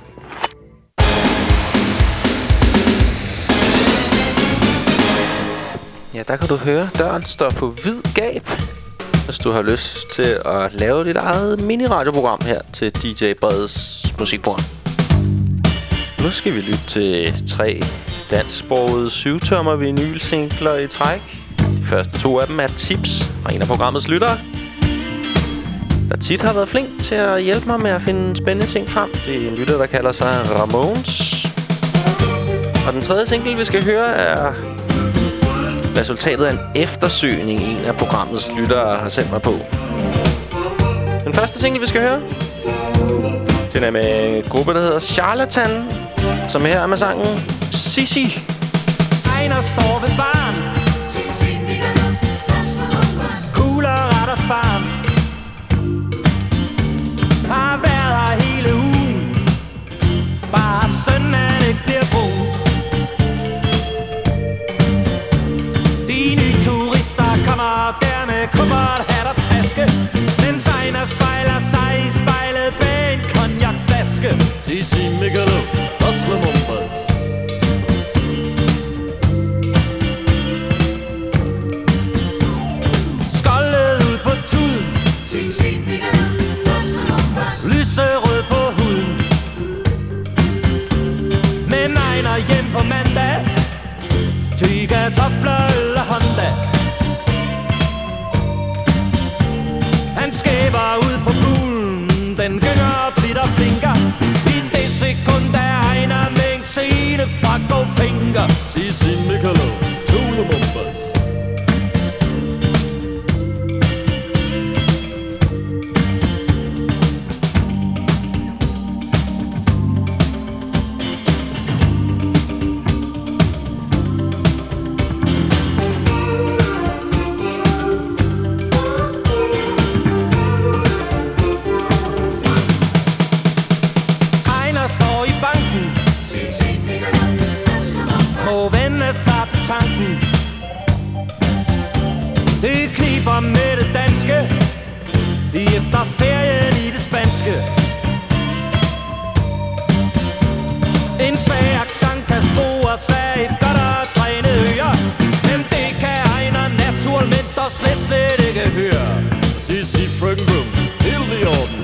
Ja, der kan du høre, døren står på vid gab, hvis du har lyst til at lave dit eget mini-radioprogram her til D J Breds musikprogram. Nu skal vi lytte til tre dansksprogede syvtommer vinylsingler i træk. De første to af dem er tips fra en af programmets lyttere, der tit har været flink til at hjælpe mig med at finde spændende ting frem. Det er en lytter, der kalder sig Ramones. Og den tredje single, vi skal høre, er resultatet af en eftersøgning, en af programmets lyttere har sendt mig på. Den første single, vi skal høre, den er med en gruppe, der hedder Charlatan, som her er med sangen Sissi. Ejner står ved barn, kugler ret og farm, har været her hele ugen, bare sønnen ikke bliver brun. De nye turister kommer der med kuffert, hat og taske, mens Ejner spejler sig i spejlet bag en cognacflaske. Sissi Migalo, Oslo Mumbas. Lyserød på huden, men Ejner hjem på mandag, ty kartofler, øl og Honda. Han skæber ud på poolen, den gynger og blidt og blinker. I det sekund er Ejner med en scene fra Goldfinger. Sissi Migalo, Tule Mumbas. Tanken. Det kniber med det danske, lige efter ferien i det spanske. En svag accent kan spores af et godt og trænet øre, men det kan Ejner naturligt og slet slet ikke høre. Sissi frøken Brum, helt i orden.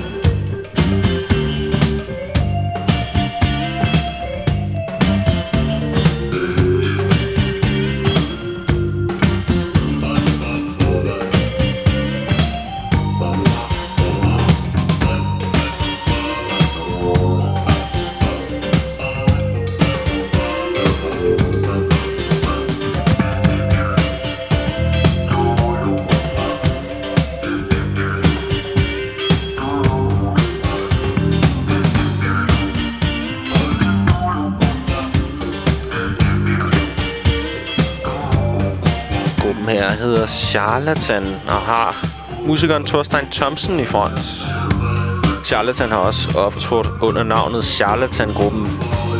hedder Charlatan og har musikeren Thorstein Thomsen i front. Charlatan har også optrådt under navnet Charlatan-gruppen.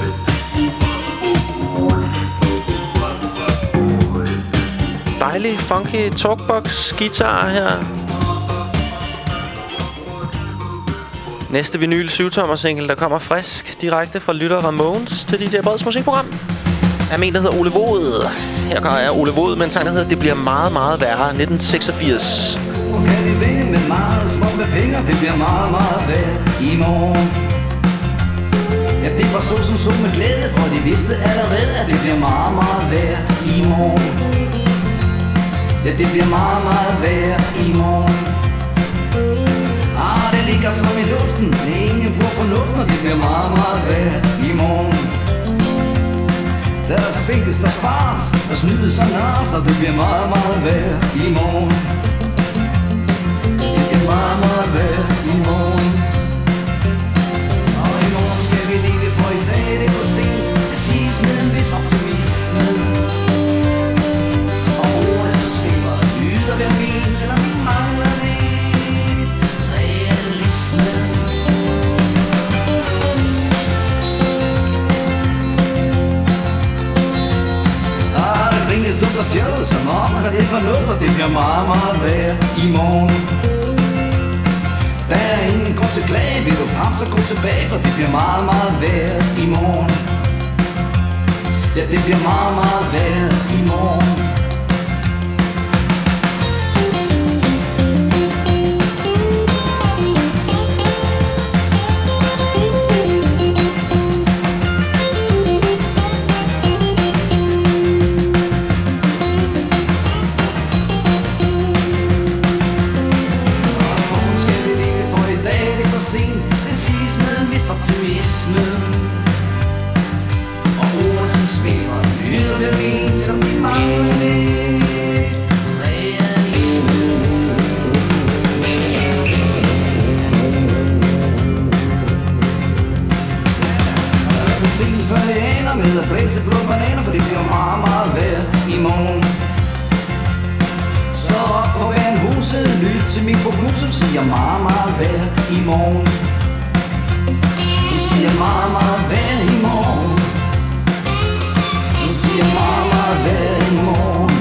Dejlig, funky talkbox guitar her. Næste vinyl syv-tommer single, der kommer frisk direkte fra lytter Ramones til D J Breds musikprogram. Jeg mener, der hedder Ole Vod. Her er Ole Vod med en sang, der hedder Det bliver meget, meget værre, nitten seksogfirs. Kan vi vinde med meget små med penge, det bliver meget, meget værd i morgen. Ja, det var så som så med glæde, for de vidste allerede, at det bliver meget, meget værd i morgen. Ja, det bliver meget, meget værd i morgen. Ah, det ligger som i luften, ingen på fornuften, og det bliver meget, meget værd i morgen. Der svinkes, der spars, der snydes og nars, og det bliver meget, meget værd i morgen. Det bliver meget, meget værd i morgen. Og i morgen skal vi leve, for i dag det er for sent. Det siges med en vis optimisme. Og ordet så spiller lyder hver vis, selvom vi mangler lidt realisme. Det stund og fjol, som om at det var noget, for det bliver meget, meget værd i morgen. Der er ingen grund til klage, vil du frem, så gå tilbage, for det bliver meget, meget værd i morgen. Ja, det bliver meget, meget værd i morgen. Optimisme. Og ordet som spiller lyder ved min, som vi mangler lidt realisme. Jeg kan se den før jeg ender med at blæse blå bananer, for det bliver meget, meget værd i morgen. Så op på vandhuset, lyt til min prognose, som siger meget, meget værd i morgen. Du siger meget, meget værd i morgen. Du siger meget, meget værd i morgen.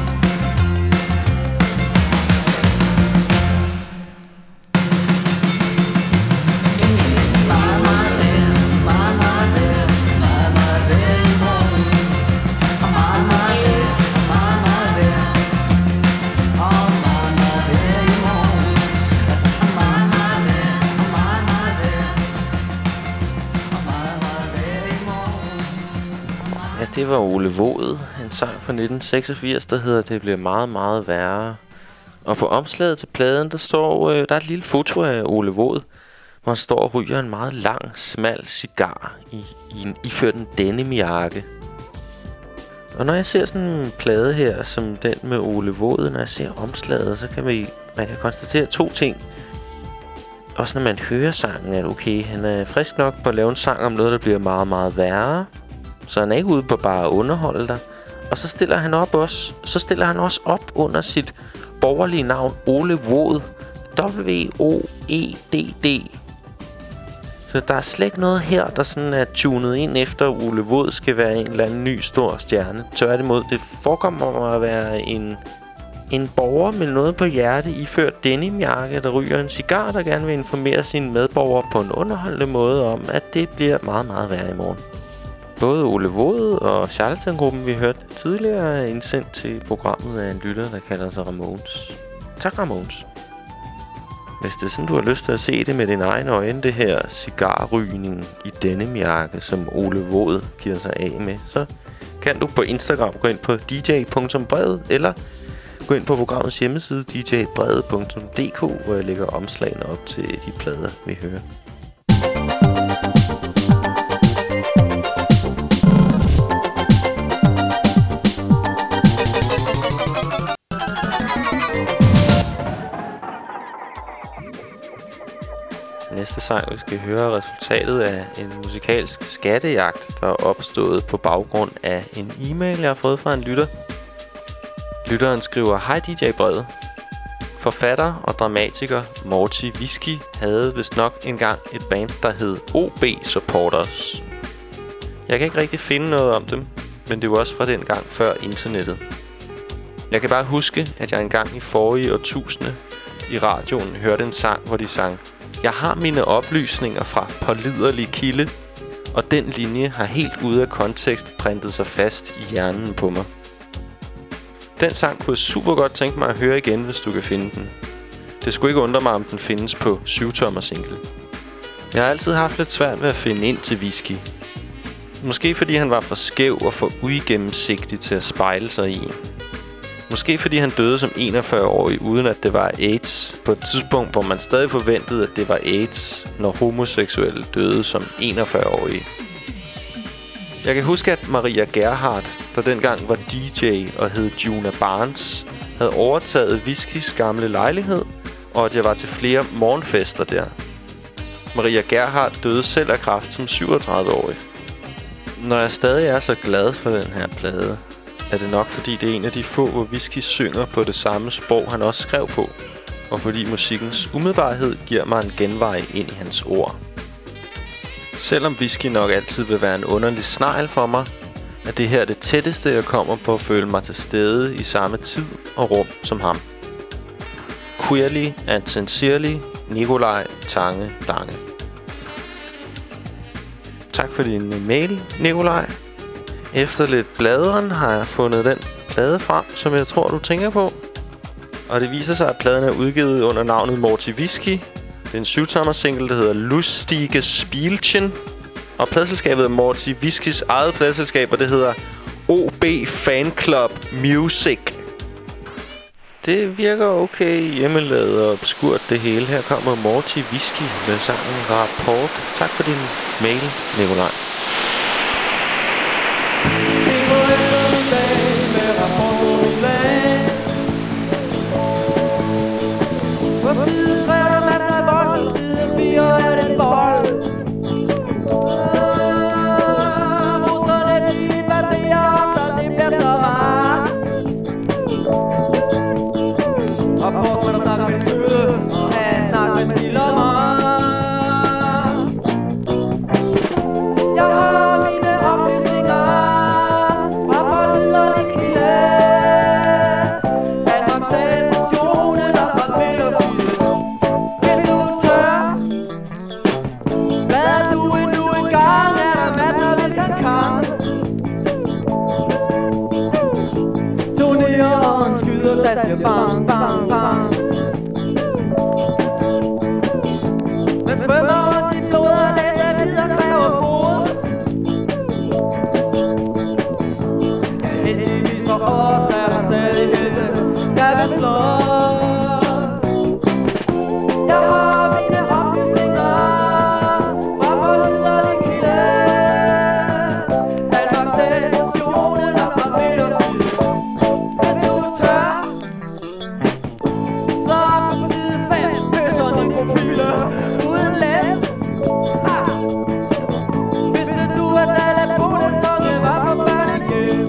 Meget, meget værd, meget, meget værd, meget, meget værd i morgen. Og meget, meget værd, meget, meget værd. Og meget, meget værd i morgen. Altså meget, meget værd, og meget, meget værd. Ja, det var Ole Vod, en sang fra nitten seksogfirs, der hedder Det bliver meget, meget værre. Og på omslaget til pladen, der står øh, der er et lille foto af Ole Vod, hvor han står og ryger en meget lang, smal cigar i, i en iført en denimjakke. Og når jeg ser sådan en plade her, som den med Ole Vod, når jeg ser omslaget, så kan vi, man kan konstatere to ting. Også når man hører sangen, at okay, han er frisk nok på at lave en sang om noget, der bliver meget, meget værre. Så han er ikke ude på bare at underholde dig. Og så stiller han op også, så stiller han også op under sit borgerlige navn Ole Vod. W O E D D. Så der er slet ikke noget her, der sådan er tunet ind efter Ole Vod skal være en eller anden ny stor stjerne. Tværtimod, det forekommer mig at være en, en borger med noget på hjerte iført denimjakke, der ryger en cigar, der gerne vil informere sine medborgere på en underholdende måde om, at det bliver meget, meget værre i morgen. Både Ole Vod og Charlatan-gruppen, vi hørte tidligere, er indsendt til programmet af en lytter, der kalder sig Ramones. Tak, Ramones. Hvis det er sådan, du har lyst til at se det med dine egne øjne, det her cigarrygning i denimjakke, som Ole Vod giver sig af med, så kan du på Instagram gå ind på d j punktum brede, eller gå ind på programmets hjemmeside d j brede punktum d k, hvor jeg lægger omslagene op til de plader, vi hører. Næste sang, vi skal høre resultatet af en musikalsk skattejagt, der er opstået på baggrund af en e-mail, jeg har fået fra en lytter. Lytteren skriver: Hej D J Brede. Forfatter og dramatiker Morty Whisky havde vist nok engang et band, der hed O B Supporters. Jeg kan ikke rigtig finde noget om dem, men det var også fra den gang før internettet. Jeg kan bare huske, at jeg engang i forrige årtusinde i radioen hørte en sang, hvor de sang: Jeg har mine oplysninger fra pålidelig kilde, og den linje har helt ude af kontekst printet sig fast i hjernen på mig. Den sang kunne jeg super godt tænke mig at høre igen, hvis du kan finde den. Det skulle ikke undre mig, om den findes på syv-tommer single. Jeg har altid haft lidt svært ved at finde ind til Whisky. Måske fordi han var for skæv og for uigennemsigtig til at spejle sig i. Måske fordi han døde som enogfyrre-årig, uden at det var AIDS. På et tidspunkt, hvor man stadig forventede, at det var AIDS, når homoseksuelle døde som enogfyrre-årige. Jeg kan huske, at Maria Gerhardt, der dengang var D J og hed Juna Barnes, havde overtaget Whiskys gamle lejlighed, og at jeg var til flere morgenfester der. Maria Gerhardt døde selv af kræft som syvogtredive-årig. Når jeg stadig er så glad for den her plade, er det nok fordi det er en af de få, hvor Whisky synger på det samme sprog, han også skrev på, og fordi musikkens umiddelbarhed giver mig en genvej ind i hans ord. Selvom Whisky nok altid vil være en underlig snegl for mig, er det her det tætteste, jeg kommer på at føle mig til stede i samme tid og rum som ham. Queerly and sincerely, Nikolaj Tange Lange. Tak for din mail, Nikolaj. Efter lidt bladeren har jeg fundet den plade frem, som jeg tror, du tænker på. Og det viser sig, at pladen er udgivet under navnet Morty Whisky. Det er en syv-tommer single, der hedder Lustige Spielchen. Og pladselskabet er Morty Whiskys eget pladselskab, og det hedder O B Fan Club Music. Det virker okay hjemmelavet og obskurt det hele. Her kommer Morty Whisky med sangen Rapport. Tak for din mail, Nikolaj. På side tre er der masser af vold, på side fire er det bold. Roserne de baderer, så det bliver så varmt. Og på skal der snakke med skyde, og han snakker med stil og mig. Jeg har mine oplysninger fra pålidelig kilde. Danmarks sensationen og fra midtersiden. Hvis du tør, hvad du endnu en gang, er der masser vi kan kan. Turnerer og skyder, der siger bang, bang, bang. Men svømmer rundt i blodet og læser videre, kræver bod. Ja, heldigvis for os er der stadig helte, der vil slå. Jeg har mine oplysninger fra pålidelig kilde. Danmarks sensationen og fra midtersiden. Hvis du tør, slå op på side fem, pøsserne i profiler uden let. Ha! Vidste du, at alle på den sange var på børnehjem?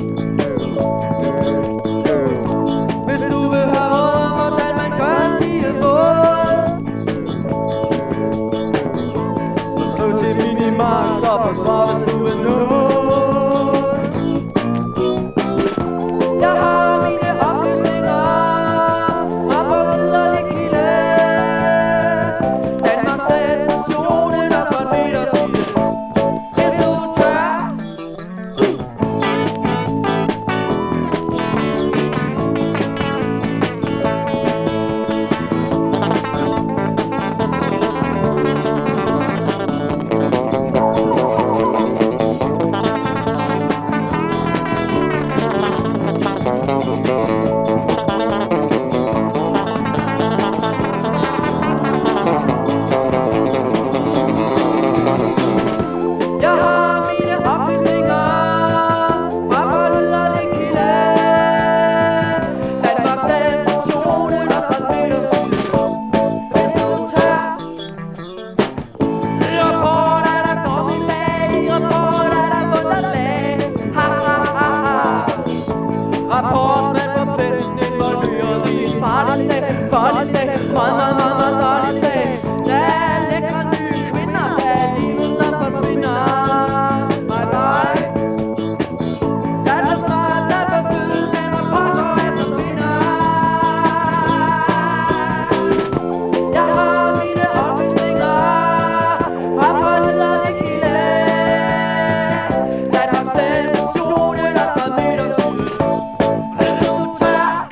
Hvis du vil høre råd om, hvordan man gør en lille båd, så skriv til Minimax og forsvar, hvis du vil nå. Jeg har mine oplysninger fra pålidelig kilde. Danmarks sensationen og fra midtersiden. Hvis du tør.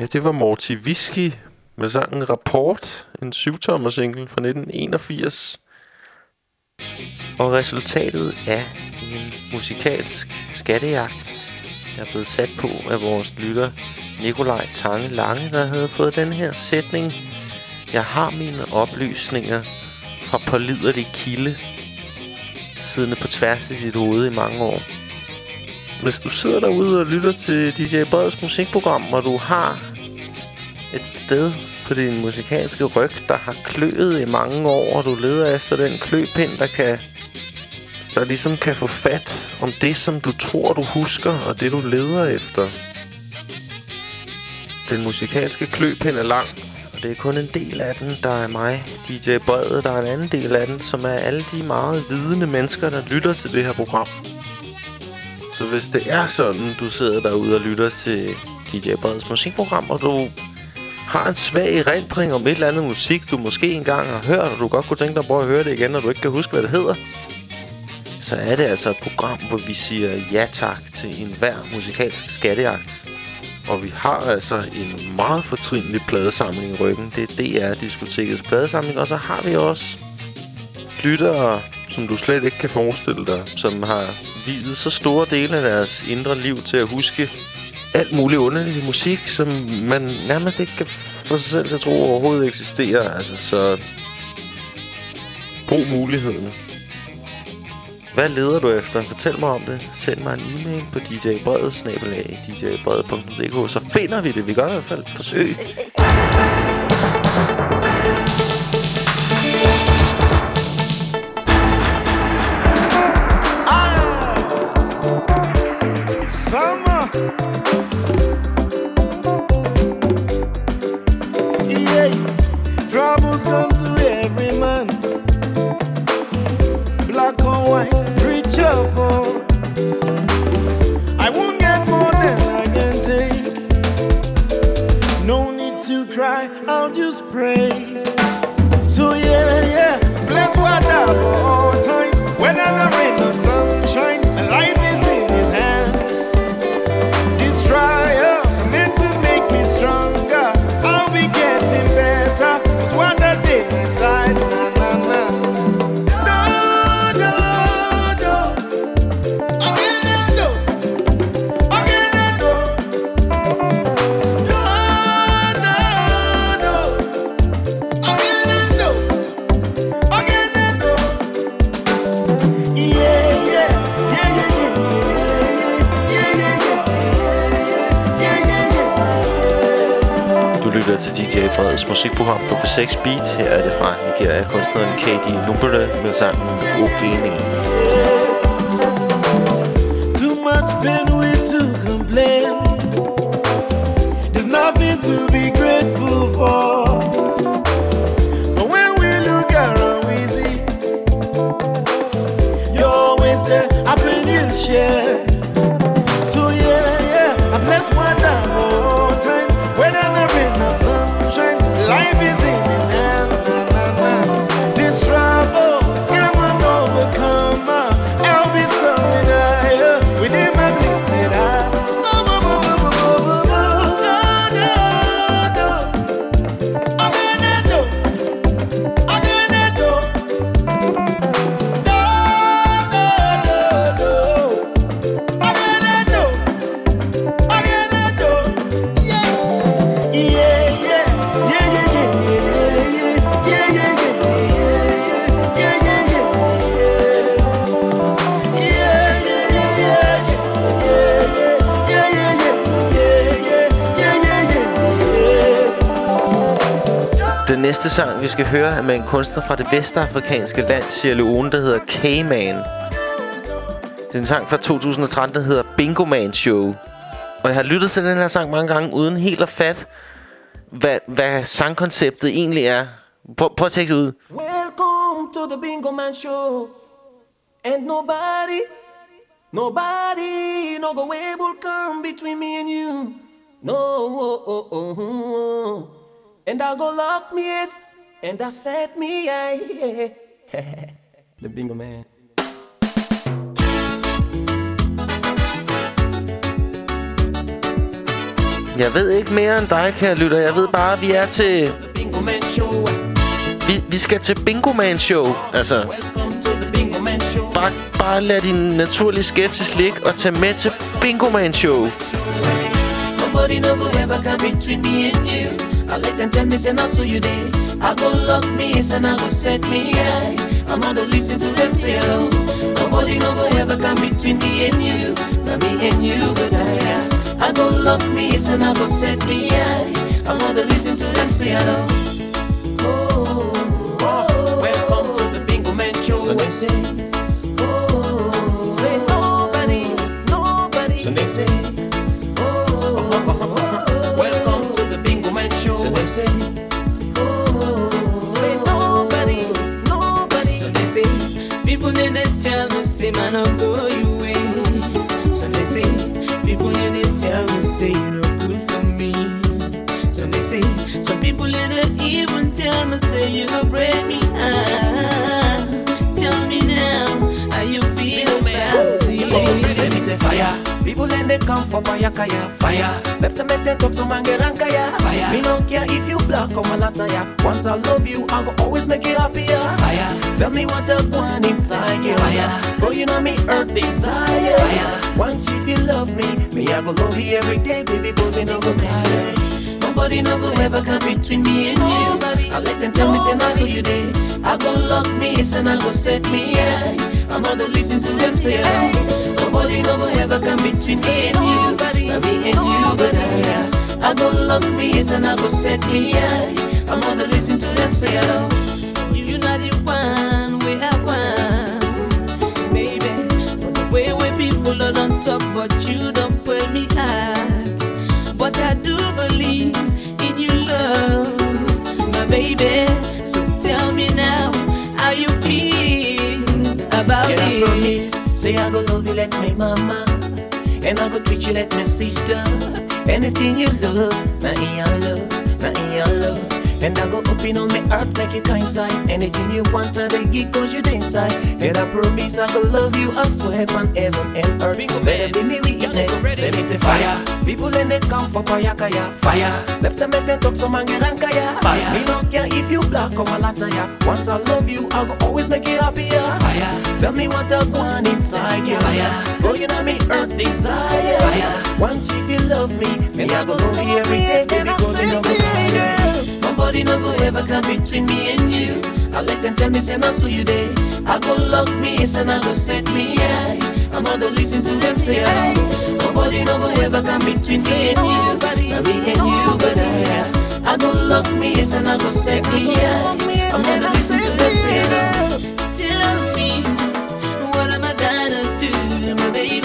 det var Morty Whisky med sangen Rapport, en syvtommer single fra nitten enogfirs. Og resultatet af en musikalsk skattejagt er blevet sat på af vores lytter Nikolaj Tange Lange, der havde fået den her sætning: jeg har mine oplysninger fra pålidelig kilde siddende på tværs i sit hoved i mange år. Hvis du sidder derude og lytter til D J Breds musikprogram, og du har et sted på din musikalske ryg, der har kløet i mange år, og du leder efter den kløpind, der kan der ligesom kan få fat om det, som du tror, du husker, og det, du leder efter. Den musikalske kløpind er lang, og det er kun en del af den, der er mig, D J Brede. Der er en anden del af den, som er alle de meget vidende mennesker, der lytter til det her program. Så hvis det er sådan, du sidder derude og lytter til D J Breds musikprogram, og du har en svag erindring om et eller andet musik, du måske engang har hørt, og du godt kunne tænke dig at prøve at høre det igen, og du ikke kan huske, hvad det hedder, så er det altså et program, hvor vi siger ja tak til enhver musikalsk skattejagt. Og vi har altså en meget fortrinlig pladesamling i ryggen. Det er D R-diskotekets pladesamling, og så har vi også lyttere, som du slet ikke kan forestille dig, som har viet så store dele af deres indre liv til at huske alt muligt underlig musik, som man nærmest ikke kan få sig selv til at tro overhovedet eksisterer. Altså, så brug muligheden. Hvad leder du efter? Fortæl mig om det. Send mig en e-mail på d j brede snabel-a d j brede punktum d k, så finder vi det. Vi gør i hvert fald et forsøg. Summer. Yeah, troubles come to every man. Black or white, rich or poor. I won't get more than I can take. No need to cry, I'll just praise. So yeah, yeah, bless what I for all time. When I'm in the sunshine, and life is in His hands. These trials are meant to make me stronger. I'll be getting better. Cause what I did inside, na na na. No, no, no. Again and no. Again and no. No, no, no. Again and no. Again and no. Yeah, yeah, yeah, yeah, yeah. Du lytter til D J Breds musikprogram på P seks Beat. Her er det fra Nigeria kunstneren K D Numbere med sangen Ogeni. Too much pain with to complain. There's nothing to be grateful for. But when we look around we see you're always there, I bring you share. So yeah, yeah, I bless one time all times. When I'm in the sunshine, life is in His hands. Na, na, na. These troubles, I'm an overcomer. I'll be something higher within my limited eye. Oh, oh, oh, oh, oh, oh, oh. No, no, no. Again and no. Again and no. No, no, no, no. Again and no. Again and no. Yeah. Yeah, yeah, yeah, yeah, yeah, yeah, yeah, yeah, yeah, yeah, yeah, Den næste sang, vi skal høre, er med en kunstner fra det vestafrikanske land Sierra Leone, der hedder K-Man. Det er en sang fra to tusind og tretten, der hedder Bingo Man Show. Og jeg har lyttet til den her sang mange gange, uden helt at fatte, hvad, hvad sangkonceptet egentlig er. Prøv, prøv at tænke ud. Welcome to the Bingo Man Show. And nobody, nobody, no go able come between me and you. No, oh, oh, oh, oh. And I go lock me yes, and I set me yeah. The Bingo Man. Jeg ved ikke mere end dig, kære lytter. Jeg ved bare, at vi er til... Vi, vi skal til Bingo Man Show. Altså... Bare, bare lad din naturlige skepsis ligge og tage med til Bingo Man Show. Nobody no go ever come between me and you. I let them tell me, say, now so you did. I go lock me, and I go set me high. I'm gonna listen to them say hello. Nobody no go ever come between me and you. Not me and you, but I, I go lock me, and I go set me high. I'm gonna listen to them say hello. Oh, oh, welcome to the Bingo Man Show. So they say, oh, say nobody, nobody. So they say, welcome to the Bingo Man Show. So they say, oh, say nobody, nobody. So they say, people in the tell me, say man, I'll go your way. So they say, people in the tell me, say you're not good for me. So they say, some people in the even tell me, say you go break me heart. Tell me now, how you feel about me? Let me say fire. People in they come for fire, kaya, fire. Left them make them talk some anger and kaya, fire. Me don't care if you black or malataya. Once I love you, I go always make you happier. Fire. Tell me what I want inside you. Fire. Girl, you know me earth desire. Fire. Once you feel love me, me I go love you every day, baby. Go me no go tired. Nobody no go ever come between me and you. I let them tell me say now so you did. I go lock me, and I go set me high. I'm gonna listen to them say hello. Nobody no go ever come between me and you. Not me and you, but I, I go lock me, and I go set me high. I'm gonna listen to them say hello. You not the one way I want, baby. But the way where people don't talk, but you don't pull me out. But I do believe in your love, my baby. So tell me now how you feel about it. I promise, say I go love you like my mama, and I go treat you like my sister. Anything you love, na in your love, na in your love. And I go open on my heart like you kind side. Anything you want, I give cause you inside. And I promise I go love you, I swear on heaven and earth. Better be me witness. Let me say fire. People in they come for fire, kaya, fire. Left them make them talk some anger and kaya, fire. Me don't care if you black or malataya. Once I love you, I go always make you happier. Fire. Tell me what I want inside you. Fire. Girl, you know me earth desire. Fire. Once if you love me, me I go love you every day, baby. Go me no go tired. Nobody no go ever come between me and you. I let them tell me say now so you did. I go lock me, and I go set me high. I'm gonna listen to them say hello. Nobody no go ever come between me and you. Not me and you, but I, I go lock me, and I go set me high. I'm gonna listen to them say hello. Tell me, what am I gonna do, my baby?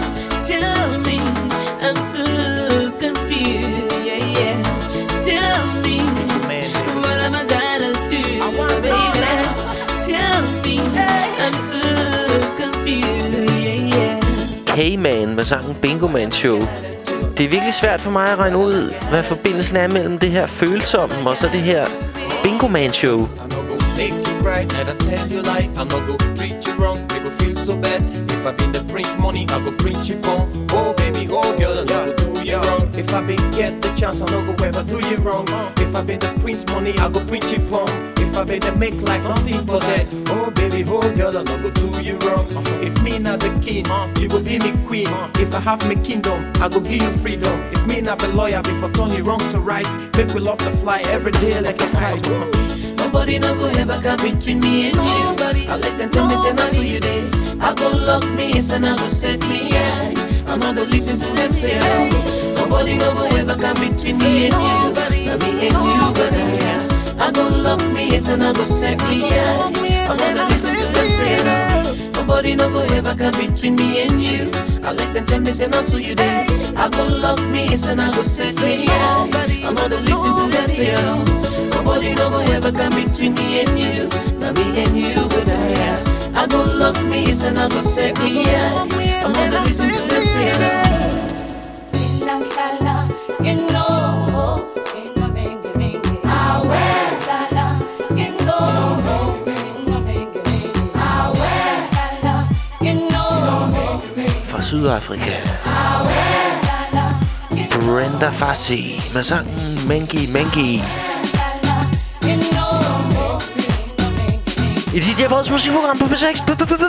Tell me, I'm so confused, yeah, yeah. Tell me, what am I gonna do, baby? Tell me, I'm so confused, yeah, yeah. K-Man med sangen Bingo Man Show. Det er virkelig svært for mig at regne ud, hvad forbindelsen er mellem det her følsomme og så det her Bingo Man Show. Make you right, and I tell you like I'm not go treat you wrong, make you feel so bad. If I been the print money, I go print you gone. Oh baby, oh girl, I no go do you wrong. If I been get the chance, I no go ever do you wrong. If I been the print money, I go print you gone. If I been the make life, nothing but that. Oh baby, oh girl, I no go do you wrong. If me not the king, you go be me queen. If I have me kingdom, I go give you freedom. If me not the lawyer, before turn you wrong to right, make we love to fly every day like a kite. Nobody no go ever come between me and you. I let them tell me say now so you did. I go lock me, and I go set me high. I'm gonna listen to them say hello. Nobody no go ever come between me and you. Not me and you, but I, I go lock me, and I go set me high. I'm gonna listen to them say hello. Nobody no go ever come between me and you. I let them tell me say now so you did. I go lock me, and I go set me high. I'm gonna listen to them say hello. Nobody no go ever come between me and you. Not me and you, but I, I go lock me, and I go set me high. I'm gonna listen to them say hello. You know, in the bingy bingy, I wear, you know, in the bingy bingy, I wear, you know, Fra Sydafrika. I wear, you Brenda Fassi med sangen Mengi Mengi. I D J Breds musikprogram på P seks.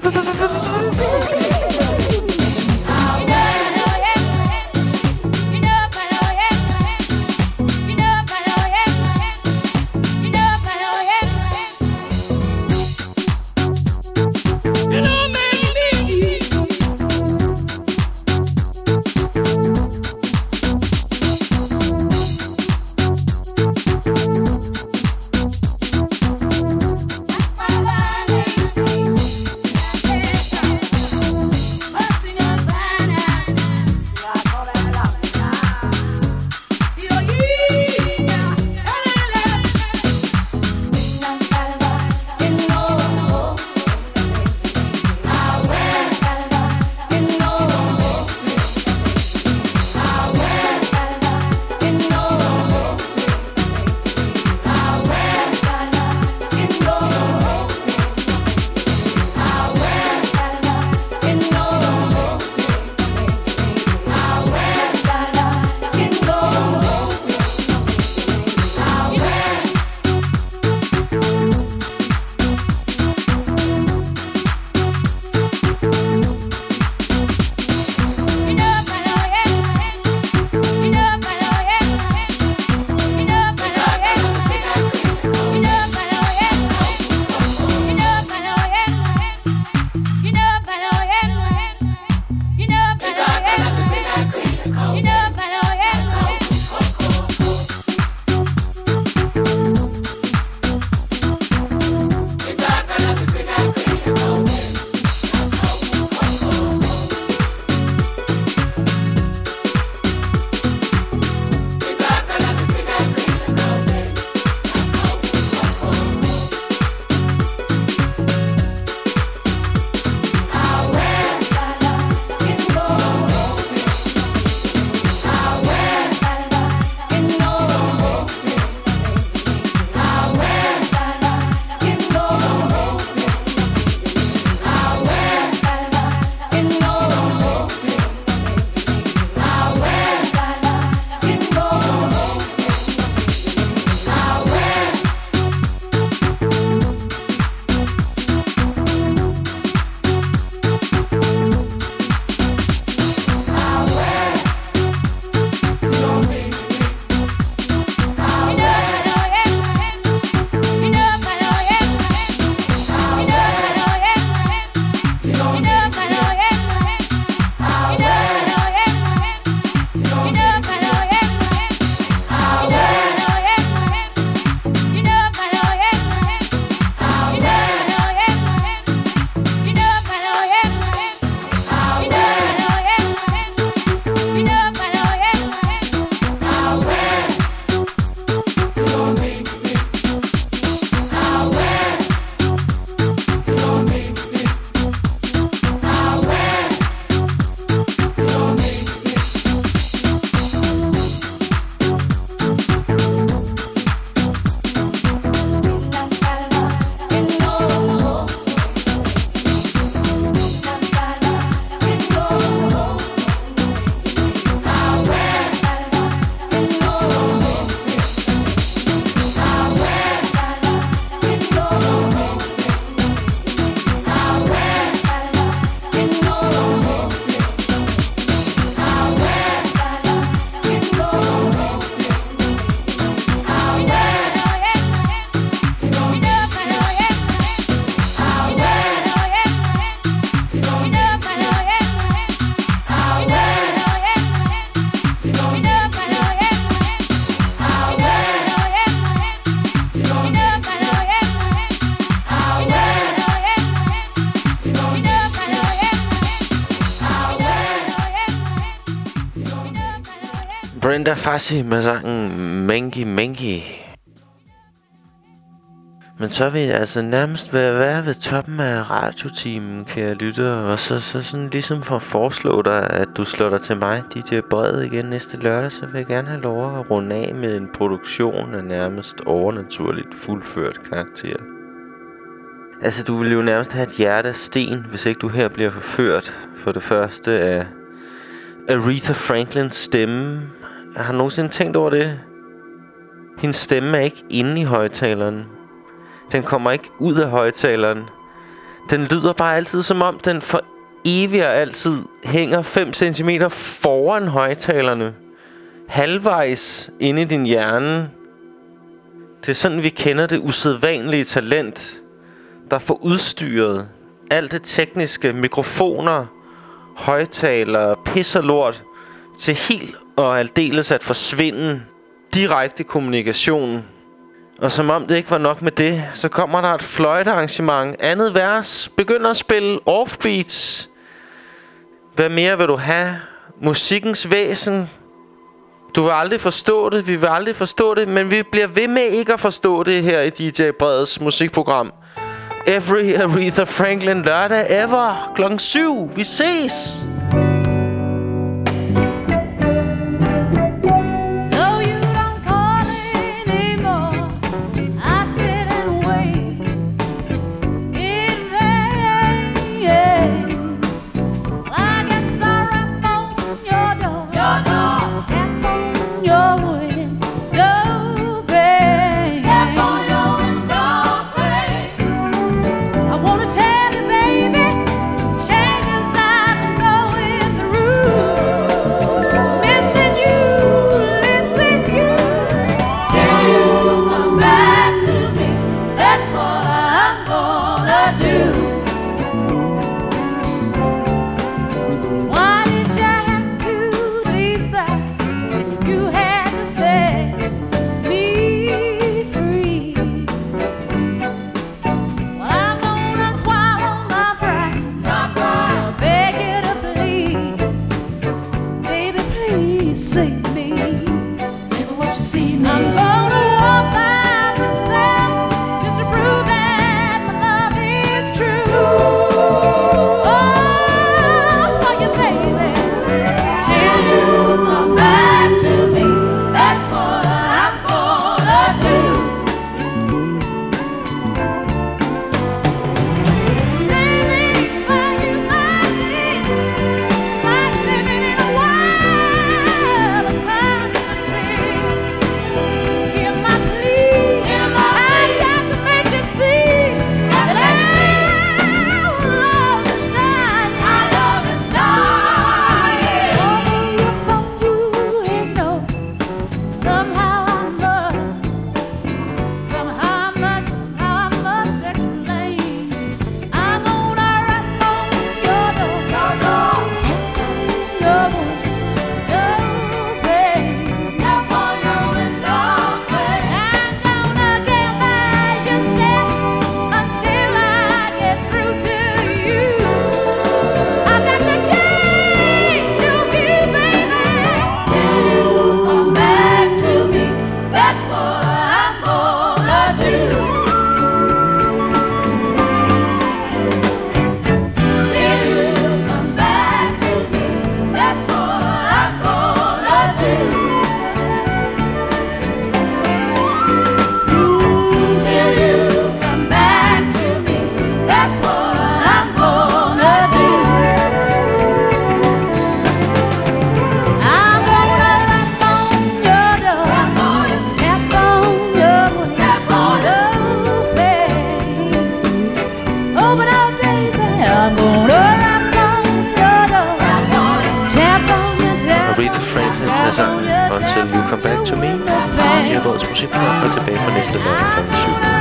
Brenda Fassi med sangen Mengi Mengi. Men så er vi altså nærmest ved at være ved toppen af radiotimen, kære lytter. Og så, så sådan ligesom for at foreslå dig, at du slår dig til mig, D J Bred, igen næste lørdag, så vil jeg gerne have lov at runde af med en produktion af nærmest overnaturligt fuldført karakter. Altså, du vil jo nærmest have et hjerte af sten, hvis ikke du her bliver forført for det første af Aretha Franklins stemme, Har du nogensinde tænkt over det? Hendes stemme er ikke inde i højtaleren. Den kommer ikke ud af højtaleren. Den lyder bare altid som om den for evigt og altid hænger fem centimeter foran højtalerne. Halvvejs inde i din hjerne. Det er sådan vi kender det usædvanlige talent, der får udstyret alt det tekniske, mikrofoner, højtalere, pis og lort, til helt og aldeles at forsvinde. Direkte kommunikation. Og som om det ikke var nok med det, så kommer der et fløjtearrangement. Andet vers. Begynder at spille offbeats. Hvad mere vil du have? Musikkens væsen. Du vil aldrig forstå det. Vi vil aldrig forstå det. Men vi bliver ved med ikke at forstå det her i D J Breds musikprogram. Every Aretha Franklin lørdag ever. Klokken syv. Vi ses. Until You Come Back To Me. D J Breds musikprogram er tilbage for næste lørdag klokken syv.